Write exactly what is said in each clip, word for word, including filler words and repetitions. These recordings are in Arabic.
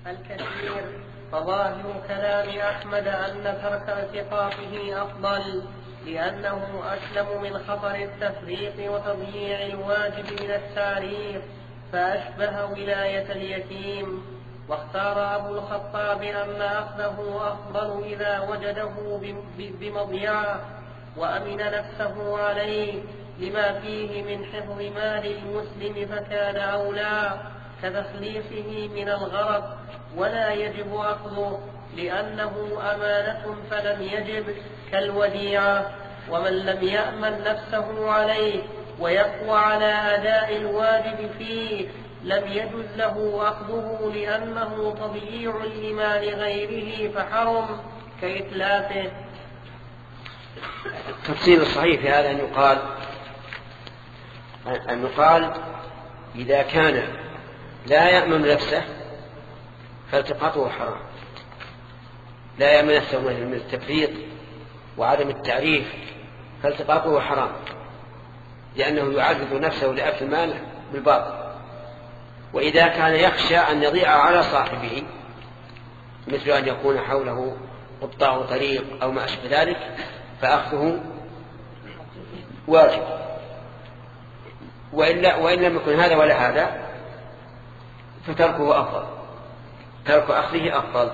الكثير. فظاهر كلام أحمد أن ترك التقاطه أفضل، لأنه أسلم من خطر التفريط وتضييع الواجب من التاريخ، فأشبه ولاية اليتيم. واختار أبو الخطاب أن أخذه أفضل إذا وجده بمضيعة وأمن نفسه عليه، لما فيه من حفظ مال المسلم، فكان أولى كتخليصه من الغرق، ولا يجب أخذه لأنه أمانة فلم يجب كالوديعة. ومن لم يأمن نفسه عليه ويقوى على أداء الواجب فيه لم يجوز له أخذه، لأنه تضييع لمال غيره فحرم كإتلافه. التفسير الصحيح في هذا أن يقال أن يقال إذا كان لا يأمن نفسه فالتقاطه حرام، لا يأمن نفسه من التفريط وعدم التعريف فالتقاطه حرام، لأنه يعرض نفسه لأكل ماله بالباطل. وإذا كان يخشى أن يضيع على صاحبه، مثل أن يكون حوله قطاع طريق أو ما أشبه ذلك، فأخذه واجب. وإلا وإن لم يكن هذا ولا هذا فتركه أفضل، ترك أخذه أفضل.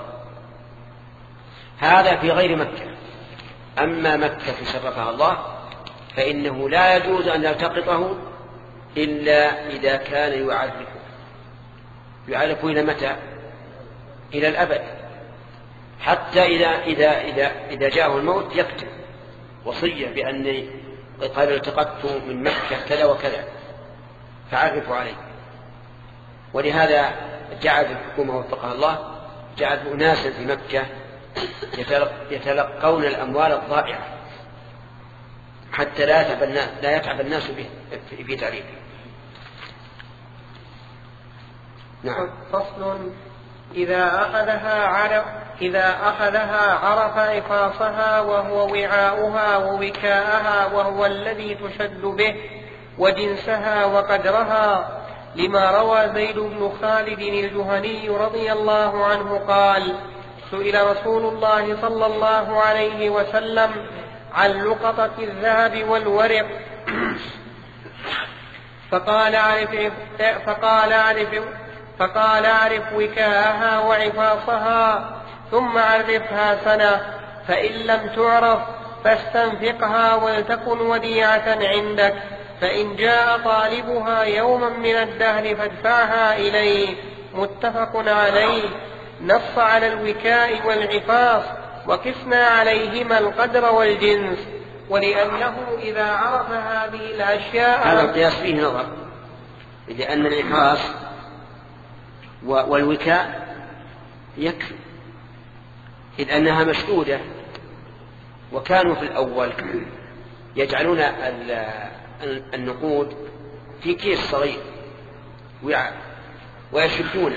هذا في غير مكة. أما مكة شرفها الله فإنه لا يجوز أن يلتقطه إلا إذا كان يعرفه يعرفه إلى متى؟ إلى الأبد، حتى إذا, إذا, إذا, إذا جاءه الموت يكتب وصية بأني قال التقطت من مكة كذا وكذا فعرفوا عليه. ولهذا جعل الحكومة وفقها الله جعل أناسا في مكة يتلقون الأموال الضائعة حتى لا يتعب الناس, لا يتعب الناس في تعريفه. نعم. فصل: إذا أخذها عرف إذا أخذها عرف عفاصها وهو وعاؤها ووكاءها وهو الذي تشد به، وجنسها وقدرها، لما روى زيد بن خالد الجهني رضي الله عنه قال: سئل رسول الله صلى الله عليه وسلم عن لقطة الذهب والورق فقال عرف فقال عرف فقال عرف وكاءها وعفاصها ثم عرفها سنة، فإن لم تعرف فاستنفقها ولتكن وديعة عندك، فإن جاء طالبها يوما من الدهر فادفعها إليه. متفق عليه. نص على الوكاء والعفاص، وقسنا عليهما القدر والجنس، ولأنه إذا عرف هذه الأشياء هذا القياس فيه نظر، لأن العفاص والوكاء يكفي، إذ أنها مشدودة. وكانوا في الأول يجعلون النقود في كيس صغير وعاء ويشدونه،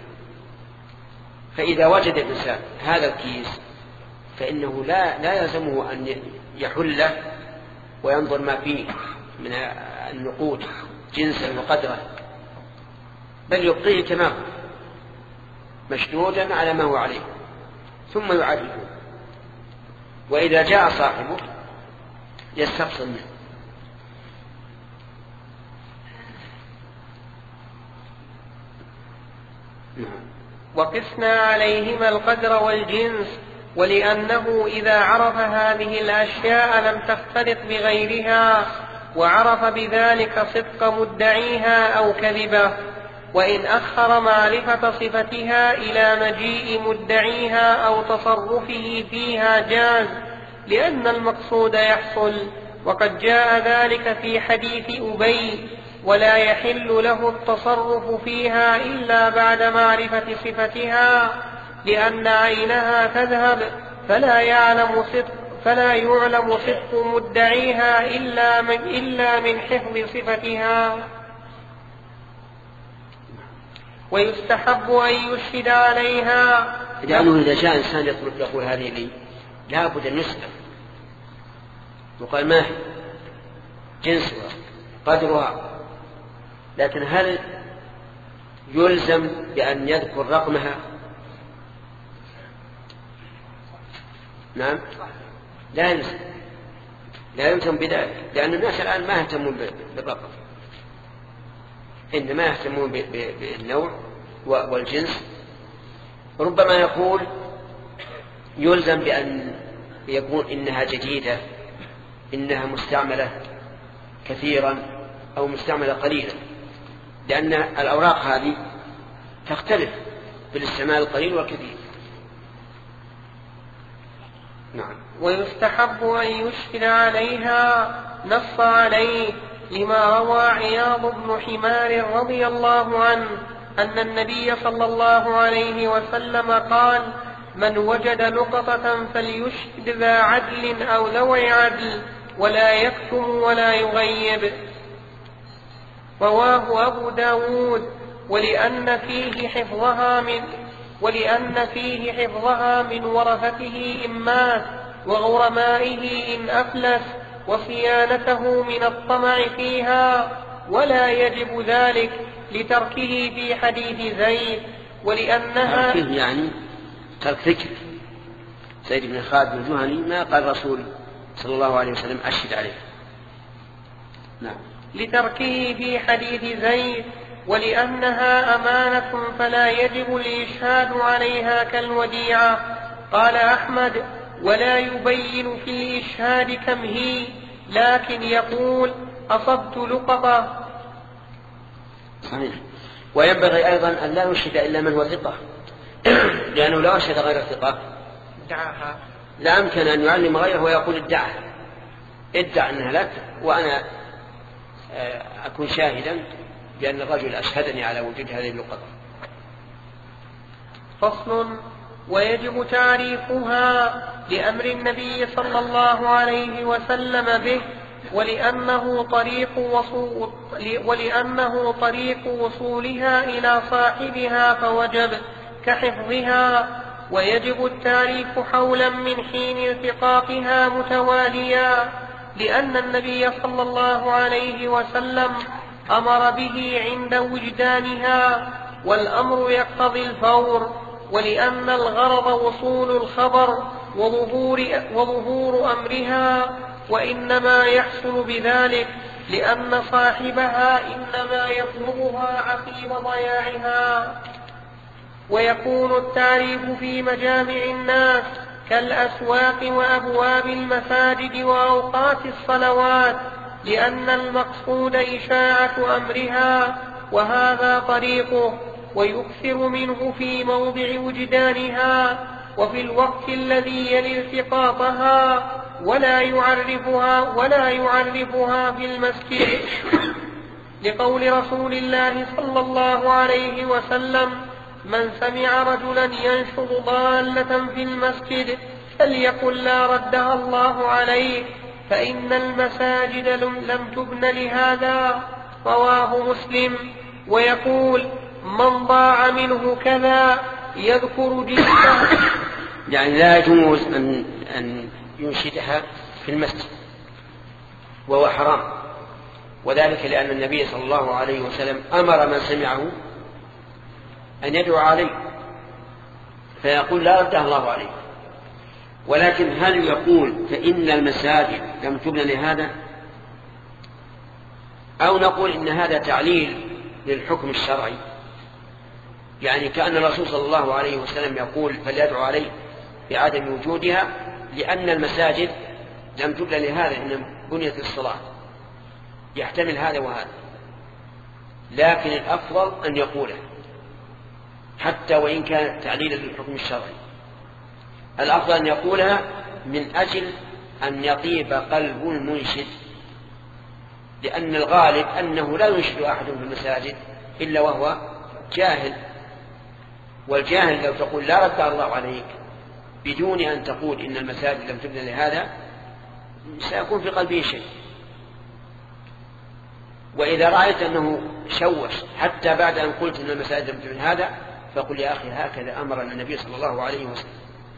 فإذا وجد الإنسان هذا الكيس فإنه لا, لا يلزمه أن يحله وينظر ما فيه من النقود جنسا وقدرا، بل يبقيه كما هو مشدودا على ما هو عليه ثم يعرفه، وإذا جاء صاحبه يستفصل منه. وقسنا عليهما القدر والجنس، ولأنه إذا عرف هذه الأشياء لم تختلط بغيرها، وعرف بذلك صدق مدعيها أو كذبه. وإن أخر معرفة صفتها إلى مجيء مدعيها أو تصرفه فيها جاز، لأن المقصود يحصل، وقد جاء ذلك في حديث أبي: ولا يحل له التصرف فيها إلا بعد معرفة صفتها، لأن عينها تذهب فلا يعلم صدق فلا يعلم صدق مدعيها إلا من, إلا من حفظ صفتها. ويستحب أن يشهد عليها، لأنه إذا جاء إنسان يقول هذه لي لا بد أن يسأل، وقال ما هي جنسها قدرها، لكن هل يلزم بأن يذكر رقمها نعم لا يلزم لا يلزم بذلك، لأن الناس الآن ما يهتمون بالرقم، إنما يهتمون بالنوع والجنس. ربما يقول يلزم بأن يكون إنها جديدة، إنها مستعملة كثيرا أو مستعملة قليلا، لأن الأوراق هذه تختلف بالاستعمال القليل والكثير. نعم. ويستحب أن يشكل عليها، نص عليه لما روى عياض بن حمار رضي الله عنه أن النبي صلى الله عليه وسلم قال: من وجد لقطة فليشهد ذا عدل أو ذوي عدل ولا يكتم ولا يغيب. رواه أبو داود. ولأن فيه حفظها من ولأن فيه حفظها من ورثته إن مات، وغرمائه إن أفلس، وصيانته من الطمع فيها، ولا يجب ذلك لتركه في حديث زيد. ولأنها تركه يعني ترك ذكر زيد بن خالد الجهني ما قال الرسول صلى الله عليه وسلم أشهد عليه. نعم. لتركه في حديث زيد. ولأنها أمانة فلا يجب الإشهاد عليها كالوديعة. قال أحمد: ولا يبين في الإشهاد كم هي، لكن يقول: أصبت لقطة. صحيح. وينبغي أيضا أن لا يشهد إلا من هو ثقة، لأنه لو أشهد غير ثقة دعها لا أمكن أن يعلم غيره ويقول ادعى ادعى أنها لك وأنا أكون شاهدا بأن الرجل أشهدني على وجود هذه اللقطة. فصل: ويجب تعريفها لأمر النبي صلى الله عليه وسلم به، ولأنه طريق وصول ولأنه طريق وصولها إلى صاحبها فوجب كحفظها. ويجب التعريف حولا من حين التقاطها متواليا، لأن النبي صلى الله عليه وسلم أمر به عند وجدانها، والأمر يقتضي الفور. ولأن الغرض وصول الخبر وظهور, وظهور أمرها، وإنما يحصل بذلك لأن صاحبها إنما يطلبها عقيب ضياعها. ويكون التعريف في مجامع الناس كالأسواق وأبواب المساجد وأوقات الصلوات، لأن المقصود إشاعة أمرها، وهذا طريقه. ويكثر منه في موضع وجدانها وفي الوقت الذي يلي التقاطها، ولا يعرفها ولا يعرفها في المسجد، لقول رسول الله صلى الله عليه وسلم: من سمع رجلا ينشر ضالة في المسجد فليقل لا ردها الله عليه، فإن المساجد لم تبن لهذا. رواه مسلم. ويقول: من ضاع منه كذا يذكر جنسه. يعني لا يجوز أن, أن ينشدها في المسجد، وهو حرام، وذلك لأن النبي صلى الله عليه وسلم أمر من سمعه أن يدعو عليه فيقول لا ردها الله عليه. ولكن هل يقول فإن المساجد لم تبن لهذا، أو نقول إن هذا تعليل للحكم الشرعي، يعني كأن الرسول صلى الله عليه وسلم يقول فليدعو عليه بعدم وجودها لأن المساجد لم تبن لهذا، إن بنيت الصلاة، يحتمل هذا وهذا. لكن الأفضل أن يقوله حتى وإن كان تعليلا للحكم الشرعي، الأفضل أن يقولها من أجل أن يطيب قلب المنشد، لأن الغالب أنه لا ينشد أحد في المساجد إلا وهو جاهل، والجاهل لو تقول لا رد الله عليك بدون أن تقول إن المساجد لم تبن لهذا سيكون في قلبه شيء. وإذا رأيت أنه شوش حتى بعد أن قلت إن المساجد لم تبن هذا فقل يا أخي هكذا أمرنا النبي صلى الله عليه وسلم.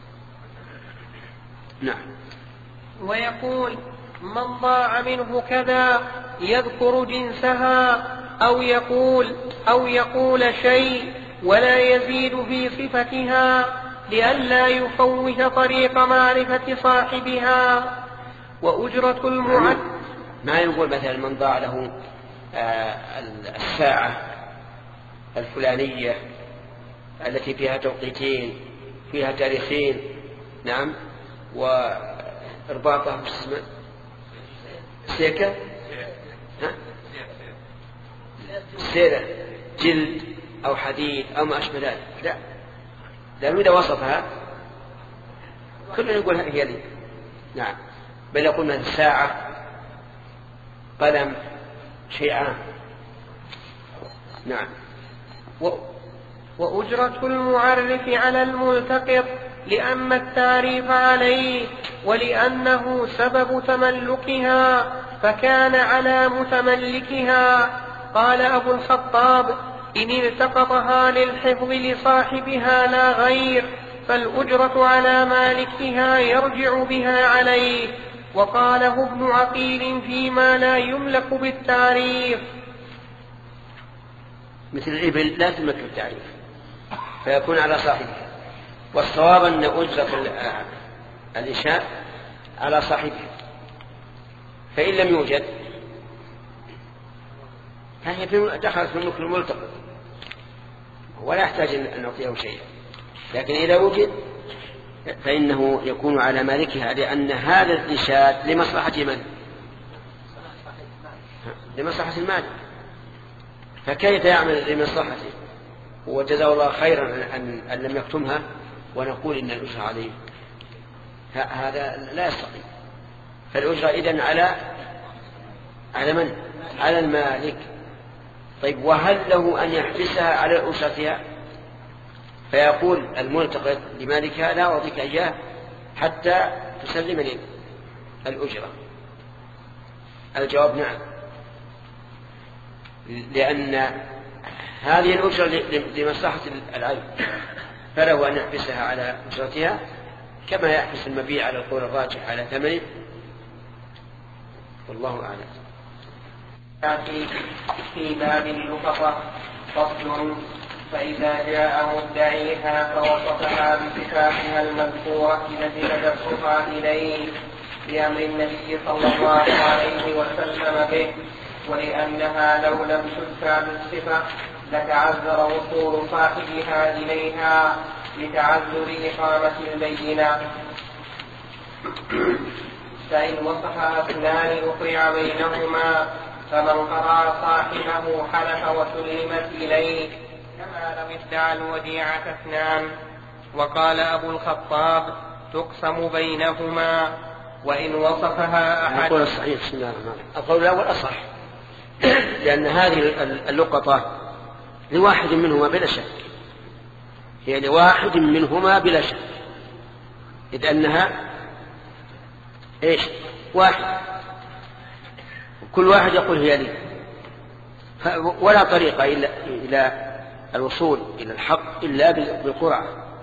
نعم. ويقول: من ضاع منه كذا يذكر جنسها، أو يقول أو يقول شيء ولا يزيد في صفتها، لئلا يفوت طريق معرفة صاحبها. وأجرة المعد ما يقول مثلا من ضاع له الساعة الفلانية التي فيها توقيتين فيها تاريخين، نعم، وإرباطها باسم سيكة سيرة جلد أو حديد أو ما أشبه ذلك، لا، لأنه إذا وصفها كلنا نقول هي لي، نعم، بل يقولنا الساعة قلم شيئان، نعم. و... وأجرة المعرف على الملتقط لأن التعريف عليه ولأنه سبب تملكها فكان على متملكها. قال أبو الخطاب: إن التقطها للحفظ لصاحبها لا غير فالأجرة على مالكها يرجع بها عليه. وقاله ابن عقيل فيما لا يملك بالتعريف، مثل الإبل لا تملك بالتعريف فيكون على صاحبها، والصواب أن أجرة الإشاء على صاحبها، فإن لم يوجد فهي دخلت في الملك الملتقط ولا يحتاج أن نعطيه شيئا، لكن إذا وجد فإنه يكون على مالكها، لأن هذا الإنشاد لمصلحة من؟ لمصلحة المالك، فكيف يعمل لمصلحته وجزاه الله خيرا أن, أن لم يكتمها ونقول إن الأجرة عليه؟ هذا لا يستطيع. فالأجرة إذن على على من؟ على المالك. طيب، وهل له أن يحبسها على أجرتها فيقول الملتقط لمالكها: لا أعطيك إياه حتى تسلمني الأجرة؟ الجواب نعم، لأن هذه الأجرة لمصلحة العين، فله أن يحبسها على أجرتها كما يحبس المبيع على القول الراجح على ثمنه، والله أعلم. في باب اللقطة فصل: فإذا جاء مدعيها فوصفها بصفاتها المذكورة نزل درسها إليه بأمر النبي صلى الله عليه وسلم به، ولأنها لو لم تذكر بالصفة لتعذر وصول صاحبها إليها لتعذر إقامة البينة. فإن وصفها اثنان أقرع بينهما، فمن قرأ صاحبه حلف وسلمت إليه كما لو ادعى الوديعة اثنان. وقال أبو الخطاب: تقسم بينهما. وإن وصفها أحد القول الصحيح بسم الله الرحمن الرحيم القول الأول أصح، لأن هذه اللقطة لواحد منهما بلا شك، هي لواحد منهما بلا شك، إذ أنها إيش؟ واحد، كل واحد يقول هي لي، ولا طريقة إلا إلى الوصول إلى الحق إلا بالقرعة.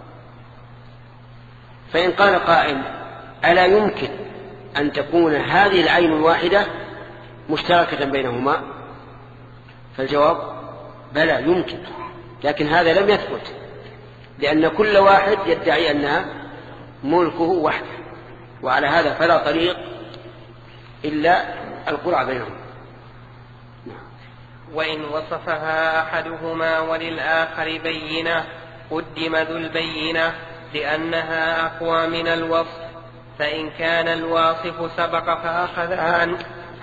فإن قال قائل: ألا يمكن أن تكون هذه العين الواحدة مشتركة بينهما؟ فالجواب: بلى يمكن، لكن هذا لم يثبت، لأن كل واحد يدعي أنها ملكه وحده، وعلى هذا فلا طريق إلا القرعة بينهم. وإن وصفها أحدهما وللآخر بينة قدم ذو البينة لأنها أقوى من الوصف، فإن كان الواصف سبق فأخذها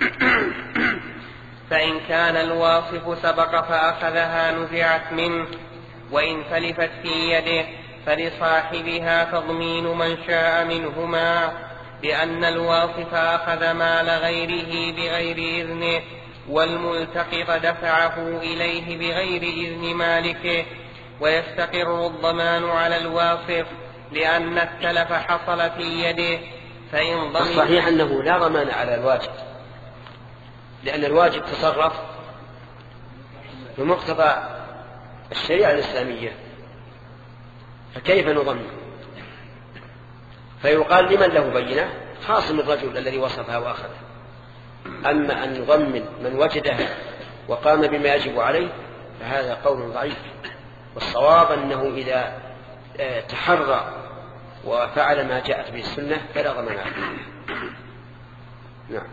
فإن كان الواصف سبق فأخذها نزعت منه، وإن تلفت في يده فلصاحبها تضمين من شاء منهما، لأن الواصف أخذ مال غيره بغير إذنه، والملتقط دفعه إليه بغير إذن مالكه، ويستقر الضمان على الواصف لأن التلف حصل في يده. فإن ضمن الصحيح أنه لا ضمان على الواجب، لأن الواجب تصرف بمقتضى الشريعة الإسلامية، فكيف نضمن؟ فيقال لمن له بينة خاصم الرجل الذي وصفها وأخذها. أما أن نضمن من وجدها وقام بما يجب عليه فهذا قول ضعيف، والصواب أنه إذا تحرى وفعل ما جاءت به السنة فلا ضمان عليه. نعم.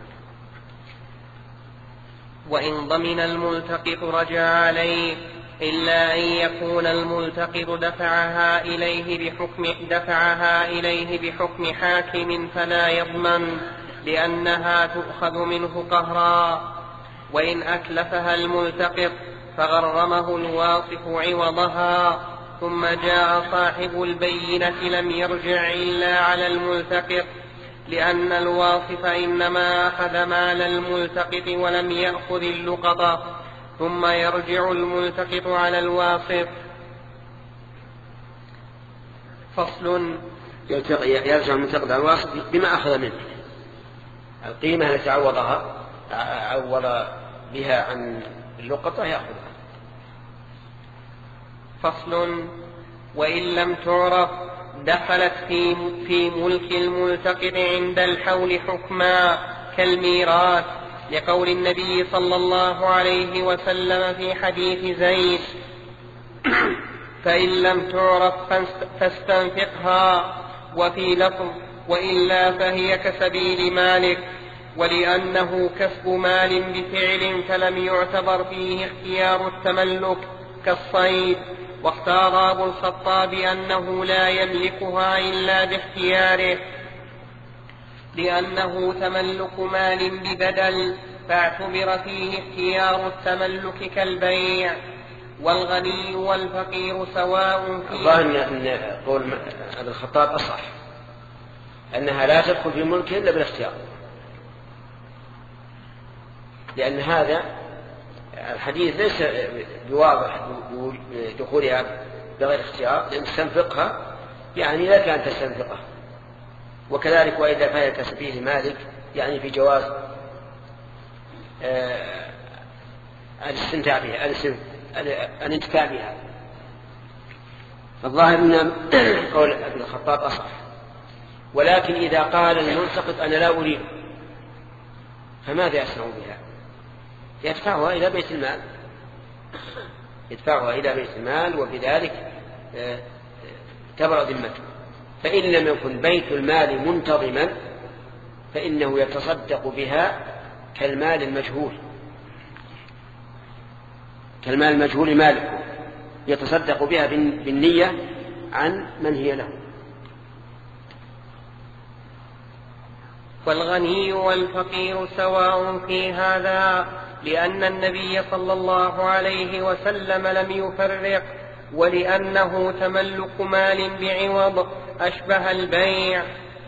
وإن ضمن الملتقط رجع عليه إلا أن يكون الملتقط دفعها إليه بحكم, دفعها إليه بحكم حاكم فلا يضمن لأنها تؤخذ منه قهرا. وإن أتلفها الملتقط فغرمه الواصف عوضها ثم جاء صاحب البينة لم يرجع إلا على الملتقط لأن الواصف إنما أخذ مال الملتقط ولم يأخذ اللقطة ثم يرجع الملتقط على الواصف. فصل. يرجع الملتقط على الواصف بما أخذ منه، القيمة التي عوضها عوض بها عن اللقطة يأخذها. فصل. وإن لم تعرف دخلت في, في ملك الملتقط عند الحول حكما كالميراث لقول النبي صلى الله عليه وسلم في حديث زيد فإن لم تعرف فاستنفقها. وفي لفظ وإلا فهي كسبيل مالك، ولأنه كسب مال بفعل فلم يعتبر فيه اختيار التملك كالصيد. واختار أبو الخطاب أنه لا يملكها إلا باختياره لأنه تملك مال ببدل فاعتبر فيه اختيار التملك كالبيع. والغني والفقير سواء فيه. الظاهر أن قول أبو الخطاب أصح أنها لا تدخل في ملكه إلا بالاختيار، لأن هذا الحديث ليس بواضح دخولها بغير اختيار، لأن تستنفقها يعني لك أن تستنفقها. وكذلك وإذا فهي كسبيل مالك يعني في جواز الاستمتاع بها الانتفاع بها. الظاهر أن قول ابن الخطاب أصح. ولكن إذا قال الملتقط أنا لا أريد فماذا يصنع بها؟ يدفعها إلى بيت المال يدفعها إلى بيت المال وبذلك تبرأ ذمته. فإن لم يكن بيت المال منتظما فإنه يتصدق بها كالمال المجهول كالمال المجهول مالك، يتصدق بها بالنية عن من هي له. والغني والفقير سواء في هذا لأن النبي صلى الله عليه وسلم لم يفرق، ولأنه تملك مال بعوض أشبه البيع.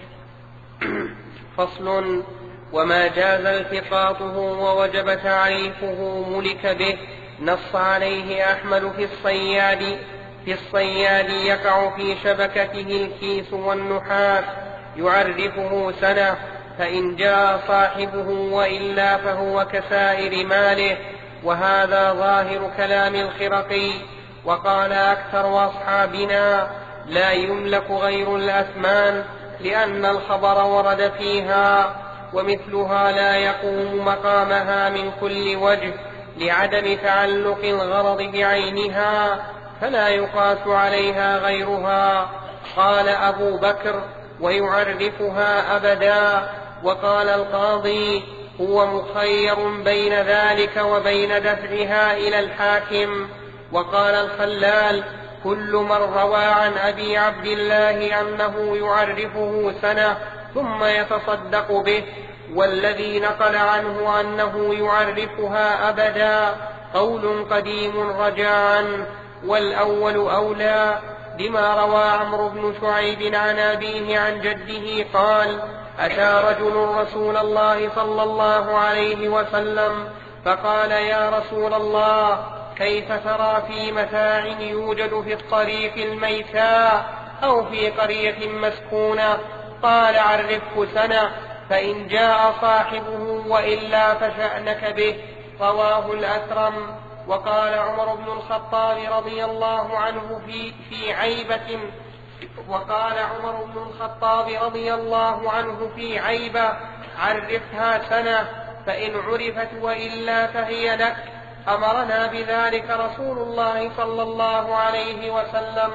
فصل. وما جاز التقاطه ووجب تعريفه ملك به نص عليه أحمد في الصياد في الصياد يقع في شبكته الكيس والنحاس يعرفه سنة فإن جاء صاحبه وإلا فهو كسائر ماله. وهذا ظاهر كلام الخرقي. وقال أكثر أصحابنا لا يملك غير الأثمان لأن الخبر ورد فيها ومثلها لا يقوم مقامها من كل وجه لعدم تعلق الغرض بعينها فلا يقاس عليها غيرها. قال أبو بكر ويعرفها أبدا. وقال القاضي هو مخير بين ذلك وبين دفعها إلى الحاكم. وقال الخلال كل من روى عن أبي عبد الله أنه يعرفه سنة ثم يتصدق به، والذي نقل عنه أنه يعرفها أبدا قول قديم رجع عنه، والأول أولى بما روى عمرو بن شعيب عن أبيه عن جده قال أتى رجل رسول الله صلى الله عليه وسلم فقال يا رسول الله كيف ترى في متاع يوجد في الطريق الميتاء أو في قرية مسكونة؟ قال عرفه سنة فإن جاء صاحبه وإلا فشأنك به. رواه الأثرم. وقال عمر بن الخطاب رضي الله عنه في, في عيبة وقال عمر بن الخطاب رضي الله عنه في عيبة عرفها سنة فإن عرفت وإلا فهي لك. أمرنا بذلك رسول الله صلى الله عليه وسلم.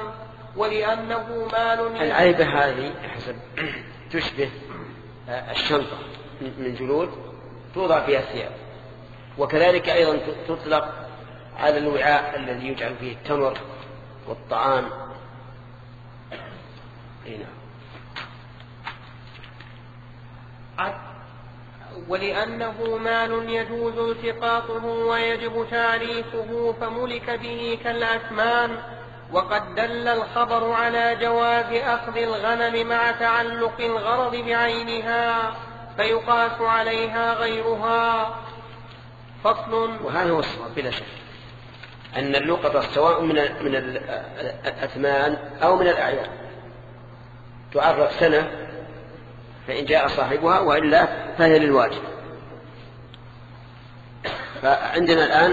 ولأنه مال. العيبة هذه حسب تشبه الشنطة من جلود توضع فيها الثياب، وكذلك أيضا تطلق على الوعاء الذي يجعل فيه التمر والطعام. هنا ولأنه مال يجوز التقاطه ويجب تعريفه فملك به كالأثمان. وقد دل الخبر على جواز أخذ الغنم مع تعلق الغرض بعينها فيقاس عليها غيرها. فصل. وهذا هو الصواب بلا شك أن اللقطة سواء من من الأثمان أو من الأعيان تعرف سنة فإن جاء صاحبها، وإلا فهي للواجب. فعندنا الآن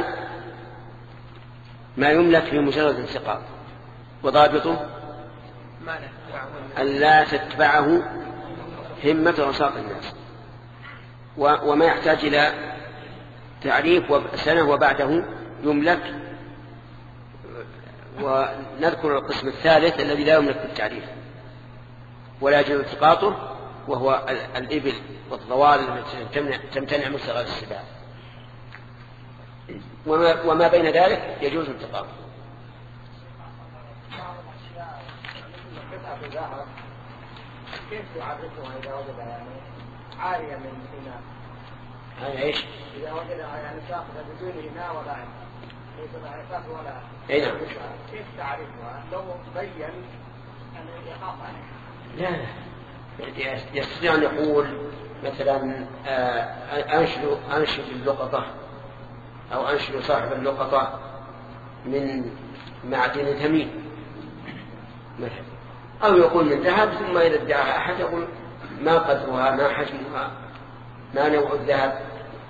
ما يملك بمجرد انتقاض، وضابطه أن لا تتبعه همة وساط الناس، وما يحتاج إلى تعريف سنة وبعده يملك. ونذكر القسم الثالث الذي لا يملك بالتعريف ولا يجوز التقاطه، وهو الإبل والضوال التي تمتنع من صغار السباع، وما, وما بين ذلك يجوز التقاطه. كيف تعرفها إذا وجدها يعني عارية من إناء؟ هذا إيش؟ إذا وجدها يعني ساقطة بدون إناء ولا عين، ليس لها ساق ولا أي نعم. كيف تعرفها؟ لو بين أن يخاف عليها. لا لا يستطيع أن يقول مثلا أنشد أنشد اللقطة أو أنشد صاحب اللقطة من معدن ثمين مثلا، أو يقول من ذهب، ثم إذا ادعاها أحد يقول ما قدرها، ما حجمها، ما نوع الذهب.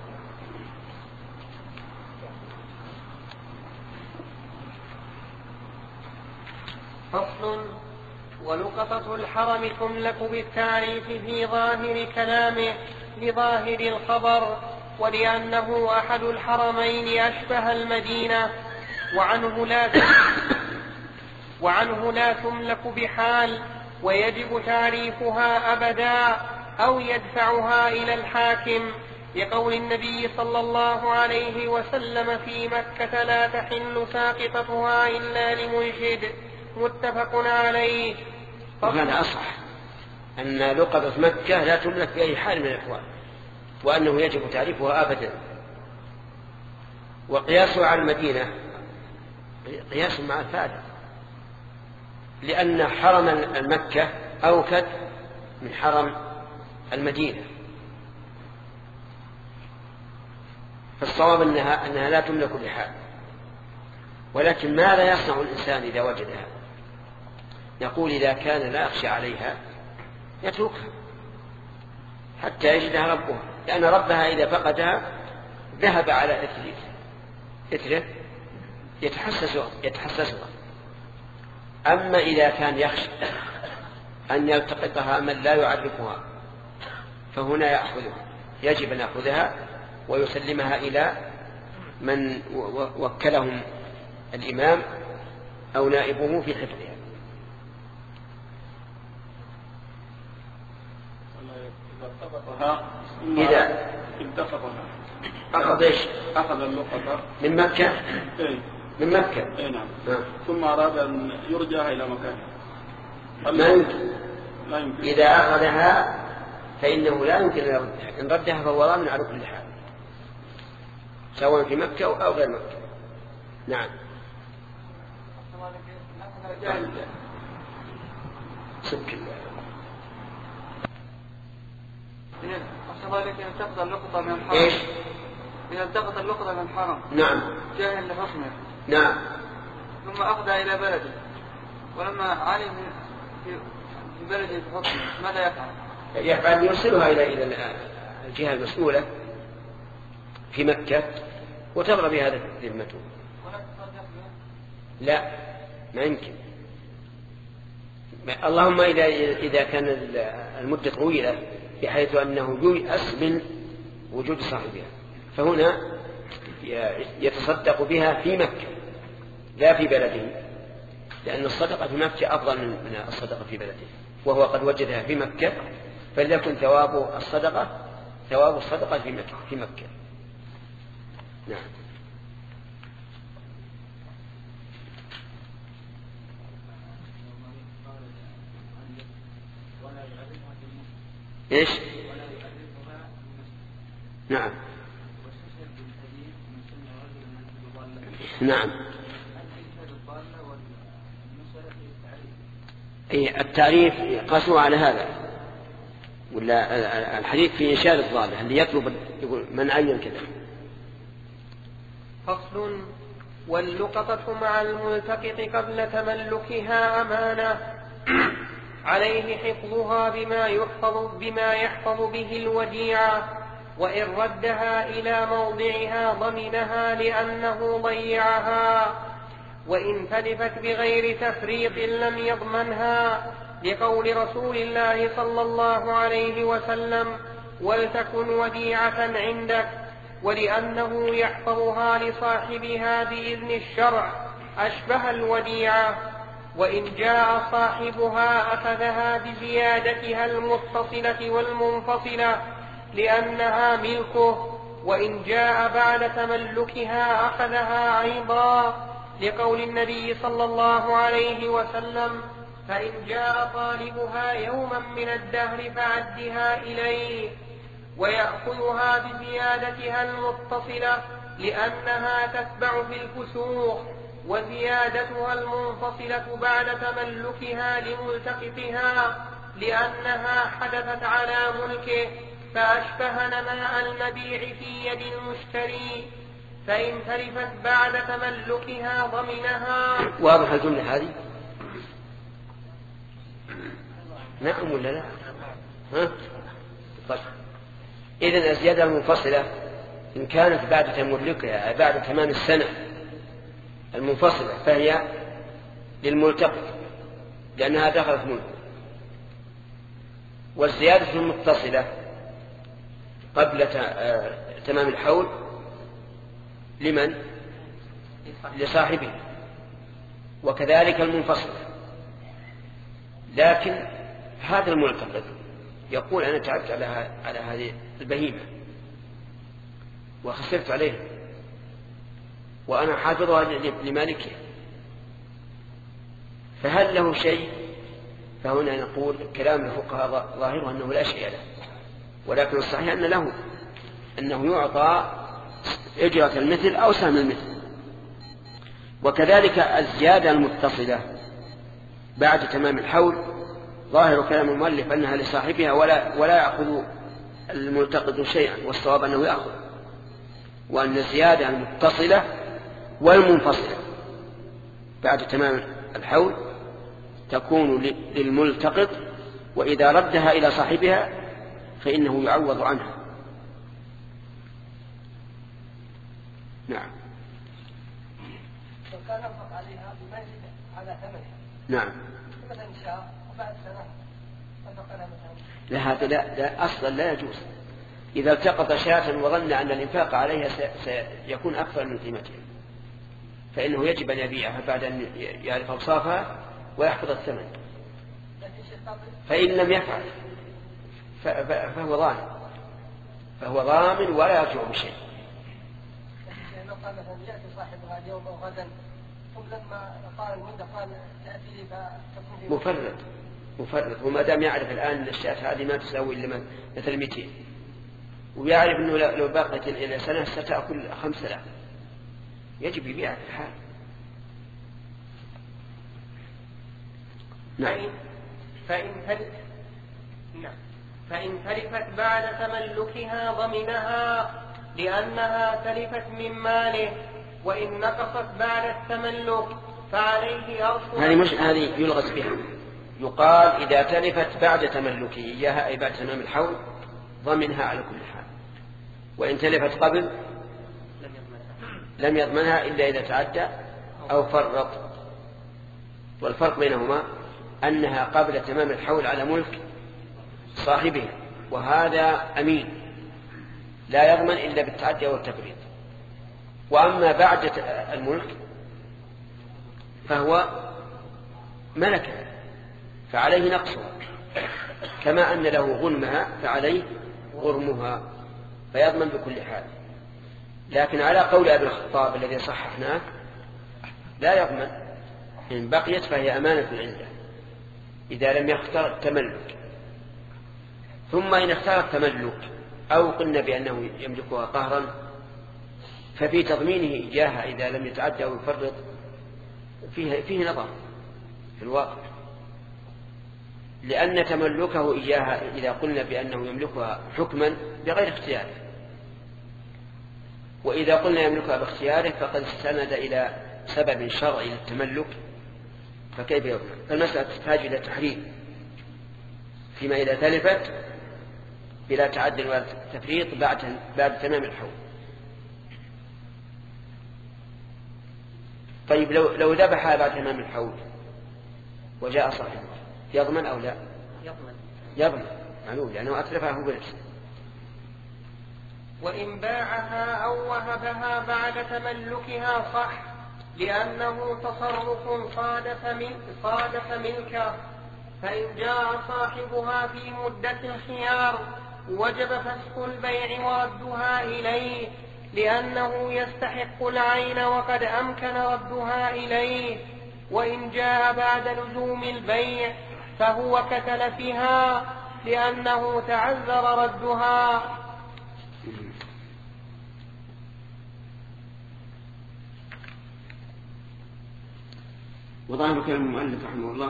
فصل. ولقطة الحرم تملك بالتعريف في ظاهر كلامه لظاهر الخبر، ولأنه أحد الحرمين أشبه المدينة، وعنه لا وعنه لا تملك بحال، ويجب تعريفها أبدا أو يدفعها إلى الحاكم، لقول النبي صلى الله عليه وسلم في مكة لا تحل ساقطتها إلا لمنشد. متفق عليه. وهذا أصح أن لقطة مكة لا تملك في أي حال من الأحوال، وأنه يجب تعريفها أبدا. وقياسه على المدينة قياس مع الفائدة، لأن حرم المكة أوكد من حرم المدينة، فالصواب أنها, أنها لا تملك بحال. ولكن ماذا يصنع الإنسان إذا وجدها؟ نقول إذا كان لا يخشى عليها يتركها حتى يجدها ربها، لأن ربها إذا فقدها ذهب على إثره إثره يتحسس يتحسسها. أما إذا كان يخشى أن يلتقطها من لا يعرفها فهنا يأخذها، يجب أن يأخذها ويسلمها إلى من وكلهم الإمام أو نائبه في حفظها. إذا التقطها أخذ إيش؟ أخذ اللقطة من مكة. إيه؟ من مكة. إيه نعم. نعم. ثم أراد أن يرجعها إلى مكانه. لا يمكن. لا يمكن. إذا أخذها فإنه لا يمكن أن يردها، إن ردها فهو ضامن على كل حال سواء في مكة أو غير مكة. نعم. سك كذلك إذا التقط اللقطة من الحرم. إيش؟ إذا التقط اللقطة من الحرم. نعم. جاهل لحكمه. نعم. ثم أخذها إلى بلده، ولما علم في بلده في حكمه ماذا يفعل؟ يفعل يرسلها إلى إلى الجهة المسؤولة في مكة وتبرأ بهذا ذمته. لا ما يمكن، اللهم إذا إذا كان المدة طويلة بحيث أنه ييأس من وجود صاحبها، فهنا يتصدق بها في مكة لا في بلده، لأن الصدقة في مكة أفضل من الصدقة في بلده، وهو قد وجدها في مكة، فليكن ثواب الصدقة ثواب الصدقة في مكة, في مكة. نعم. إيش؟ نعم نعم. التعريف قاسوا على هذا، ولا الحديث في إنشاد الضالة اللي يطلب يقول من عين كذا. فصل: واللقطة مع الملتقط قبل تملكها أمانة عليه حفظها بما يحفظ, بما يحفظ به الوديعة، وإن ردها إلى موضعها ضمنها لأنه ضيعها، وإن تلفت بغير تفريط لم يضمنها، لقول رسول الله صلى الله عليه وسلم: ولتكن وديعة عندك، ولأنه يحفظها لصاحبها بإذن الشرع أشبه الوديعة. وإن جاء صاحبها أخذها بزيادتها المتصلة والمنفصلة لأنها ملكه، وإن جاء بعد تملكها أخذها أيضا، لقول النبي صلى الله عليه وسلم: فإن جاء طالبها يوما من الدهر فعدها إليه. ويأخذها بزيادتها المتصلة لأنها تتبع في الفسوق، وزيادتها المنفصلة بعد تملكها لملتقطها لأنها حدثت على ملكه، فأشبه نماء المبيع في يد المشتري. فإن تلفت بعد تملكها ضمنها. واضح الجملة هذه؟ نعم ولا لا؟ ها؟ طيب. إذن الزيادة المنفصلة إن كانت بعد تملكها بعد تمام السنة المنفصلة فهي للملتقط لأنها دخلت ملكه، والزيادة المتصلة قبل تمام الحول لمن؟ لصاحبه، وكذلك المنفصلة. لكن هذا الملتقط يقول أنا تعبت على على هذه البهيمة وخسرت عليها وأنا حافظها لمالكها، فهل له شيء؟ فهنا نقول كلام الفقهاء ظاهره أنه لا شيء له، ولكن الصحيح أن له أنه يعطى أجرة المثل أو سهم المثل. وكذلك الزيادة المتصلة بعد تمام الحول ظاهر كلام المؤلف أنها لصاحبها ولا, ولا يأخذ الملتقط شيئا، والصواب أنه يأخذ، وأن الزيادة المتصلة والمنفصلة بعد تمام الحول تكون للملتقط، وإذا ردها إلى صاحبها فإنه يعوض عنها. نعم. وكان ينفق عليها بما يزيد على ثمنها. نعم. مثلا شاء وبعد سنة نفق لها مثلا. لا هذا لا, لا أصلا لا يجوز. إذا التقط شاة وظن أن الإنفاق عليها سيكون أكثر من قيمتها فإنه يجب أن يبيعها بعد أن يعرف أوصافها ويحفظ الثمن، فإن لم يفعل فهو ضامن فهو ضامن ولا يرجع بشيء. لو قال مثلا يأتي صاحبها اليوم أو غدا ثم لما قال المدة قال تأتي لي فتكون مفرد مفرد وما دام يعرف الآن أن الشاة هذه ما تساوي إلا مثل مئتين، ويعرف أنه لو باقت إلى سنة ستأكل خمسة آلاف، يجب يبيع في الحال. نعم. فإن تلفت نعم. فإن تلفت بعد تملكها ضمنها لأنها تلفت من ماله، وإن نقصت بعد التملك فعليه أصل. هذه مش هذه يلغز بها، يقال إذا تلفت بعد تملكه إياها أي بعد تمام الحول ضمنها على كل حال، وإن تلفت قبل لم يضمنها إلا إذا تعدى أو فرط. والفرق بينهما أنها قبل تمام الحول على ملك صاحبه، وهذا أمين لا يضمن إلا بالتعدي أو التفريط. وأما بعد الملك فهو ملكها فعليه نقصها، كما أن له غنمها فعليه غرمها، فيضمن بكل حال. لكن على قول أبي الخطاب الذي صححناه لا يضمن، إن بقيت فهي أمانة عنده إذا لم يختار التملك. ثم إن اختار التملك أو قلنا بأنه يملكها قهرا ففي تضمينه إياها إذا لم يتعدى أو يفرط فيه, فيه نظر في الواقع، لأن تملكه إياها إذا قلنا بأنه يملكها حكما بغير اختياره، وإذا قلنا يملكها باختياره فقد استند إلى سبب شرعي للتملك، فكيف يضمن؟ فالمسألة تحتاج إلى تحريم فيما إذا تلفت بلا تعدل ولا تفريط بعد بعد تمام الحول. طيب لو لو ذبحها بعد تمام الحول وجاء صاحبه يضمن أو لا؟ يضمن يضمن معلوم لأنه أتلفها هو بنفسه. وإن باعها أو وهبها بعد تملكها صح، لأنه تصرف صادف من صادف ملكه، فإن جاء صاحبها في مدة الخيار وجب فسخ البيع وردها إليه، لأنه يستحق العين وقد أمكن ردها إليه. وإن جاء بعد لزوم البيع فهو كتلفها، لأنه تعذر ردها. وظاهر كلام المؤلف رحمه الله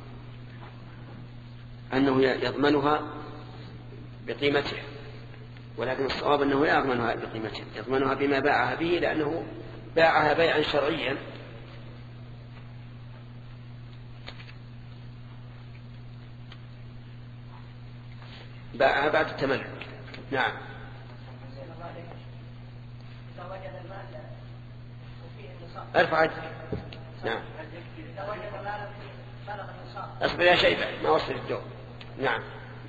أنه يضمنها بقيمتها، ولكن الصواب أنه لا يضمنها بقيمتها، يضمنها بما باعها به، لأنه باعها بيعا شرعيا. باعها بعد التملك. نعم. ارفع يدك. نعم. أصبر يا شيبة ما وصل الدور. نعم.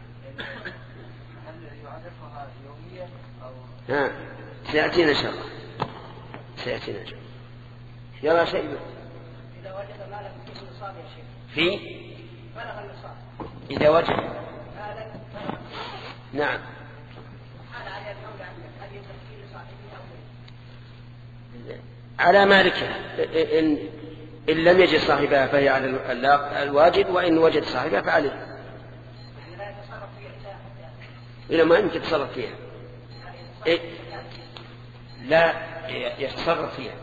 ها سيأتينا إن شاء الله سيأتينا إن شاء الله. يلا شيبة. إذا وجد مالا في النصاب يا شيخ. في بلغ النصاب. إذا وجد. نعم. على مالكه إن, إن لم يجد صاحبها فهي على الواجب، وإن وجد صاحبها فعليه. إذا ما يمكن يتصرف فيها إيه؟ لا يتصرف فيها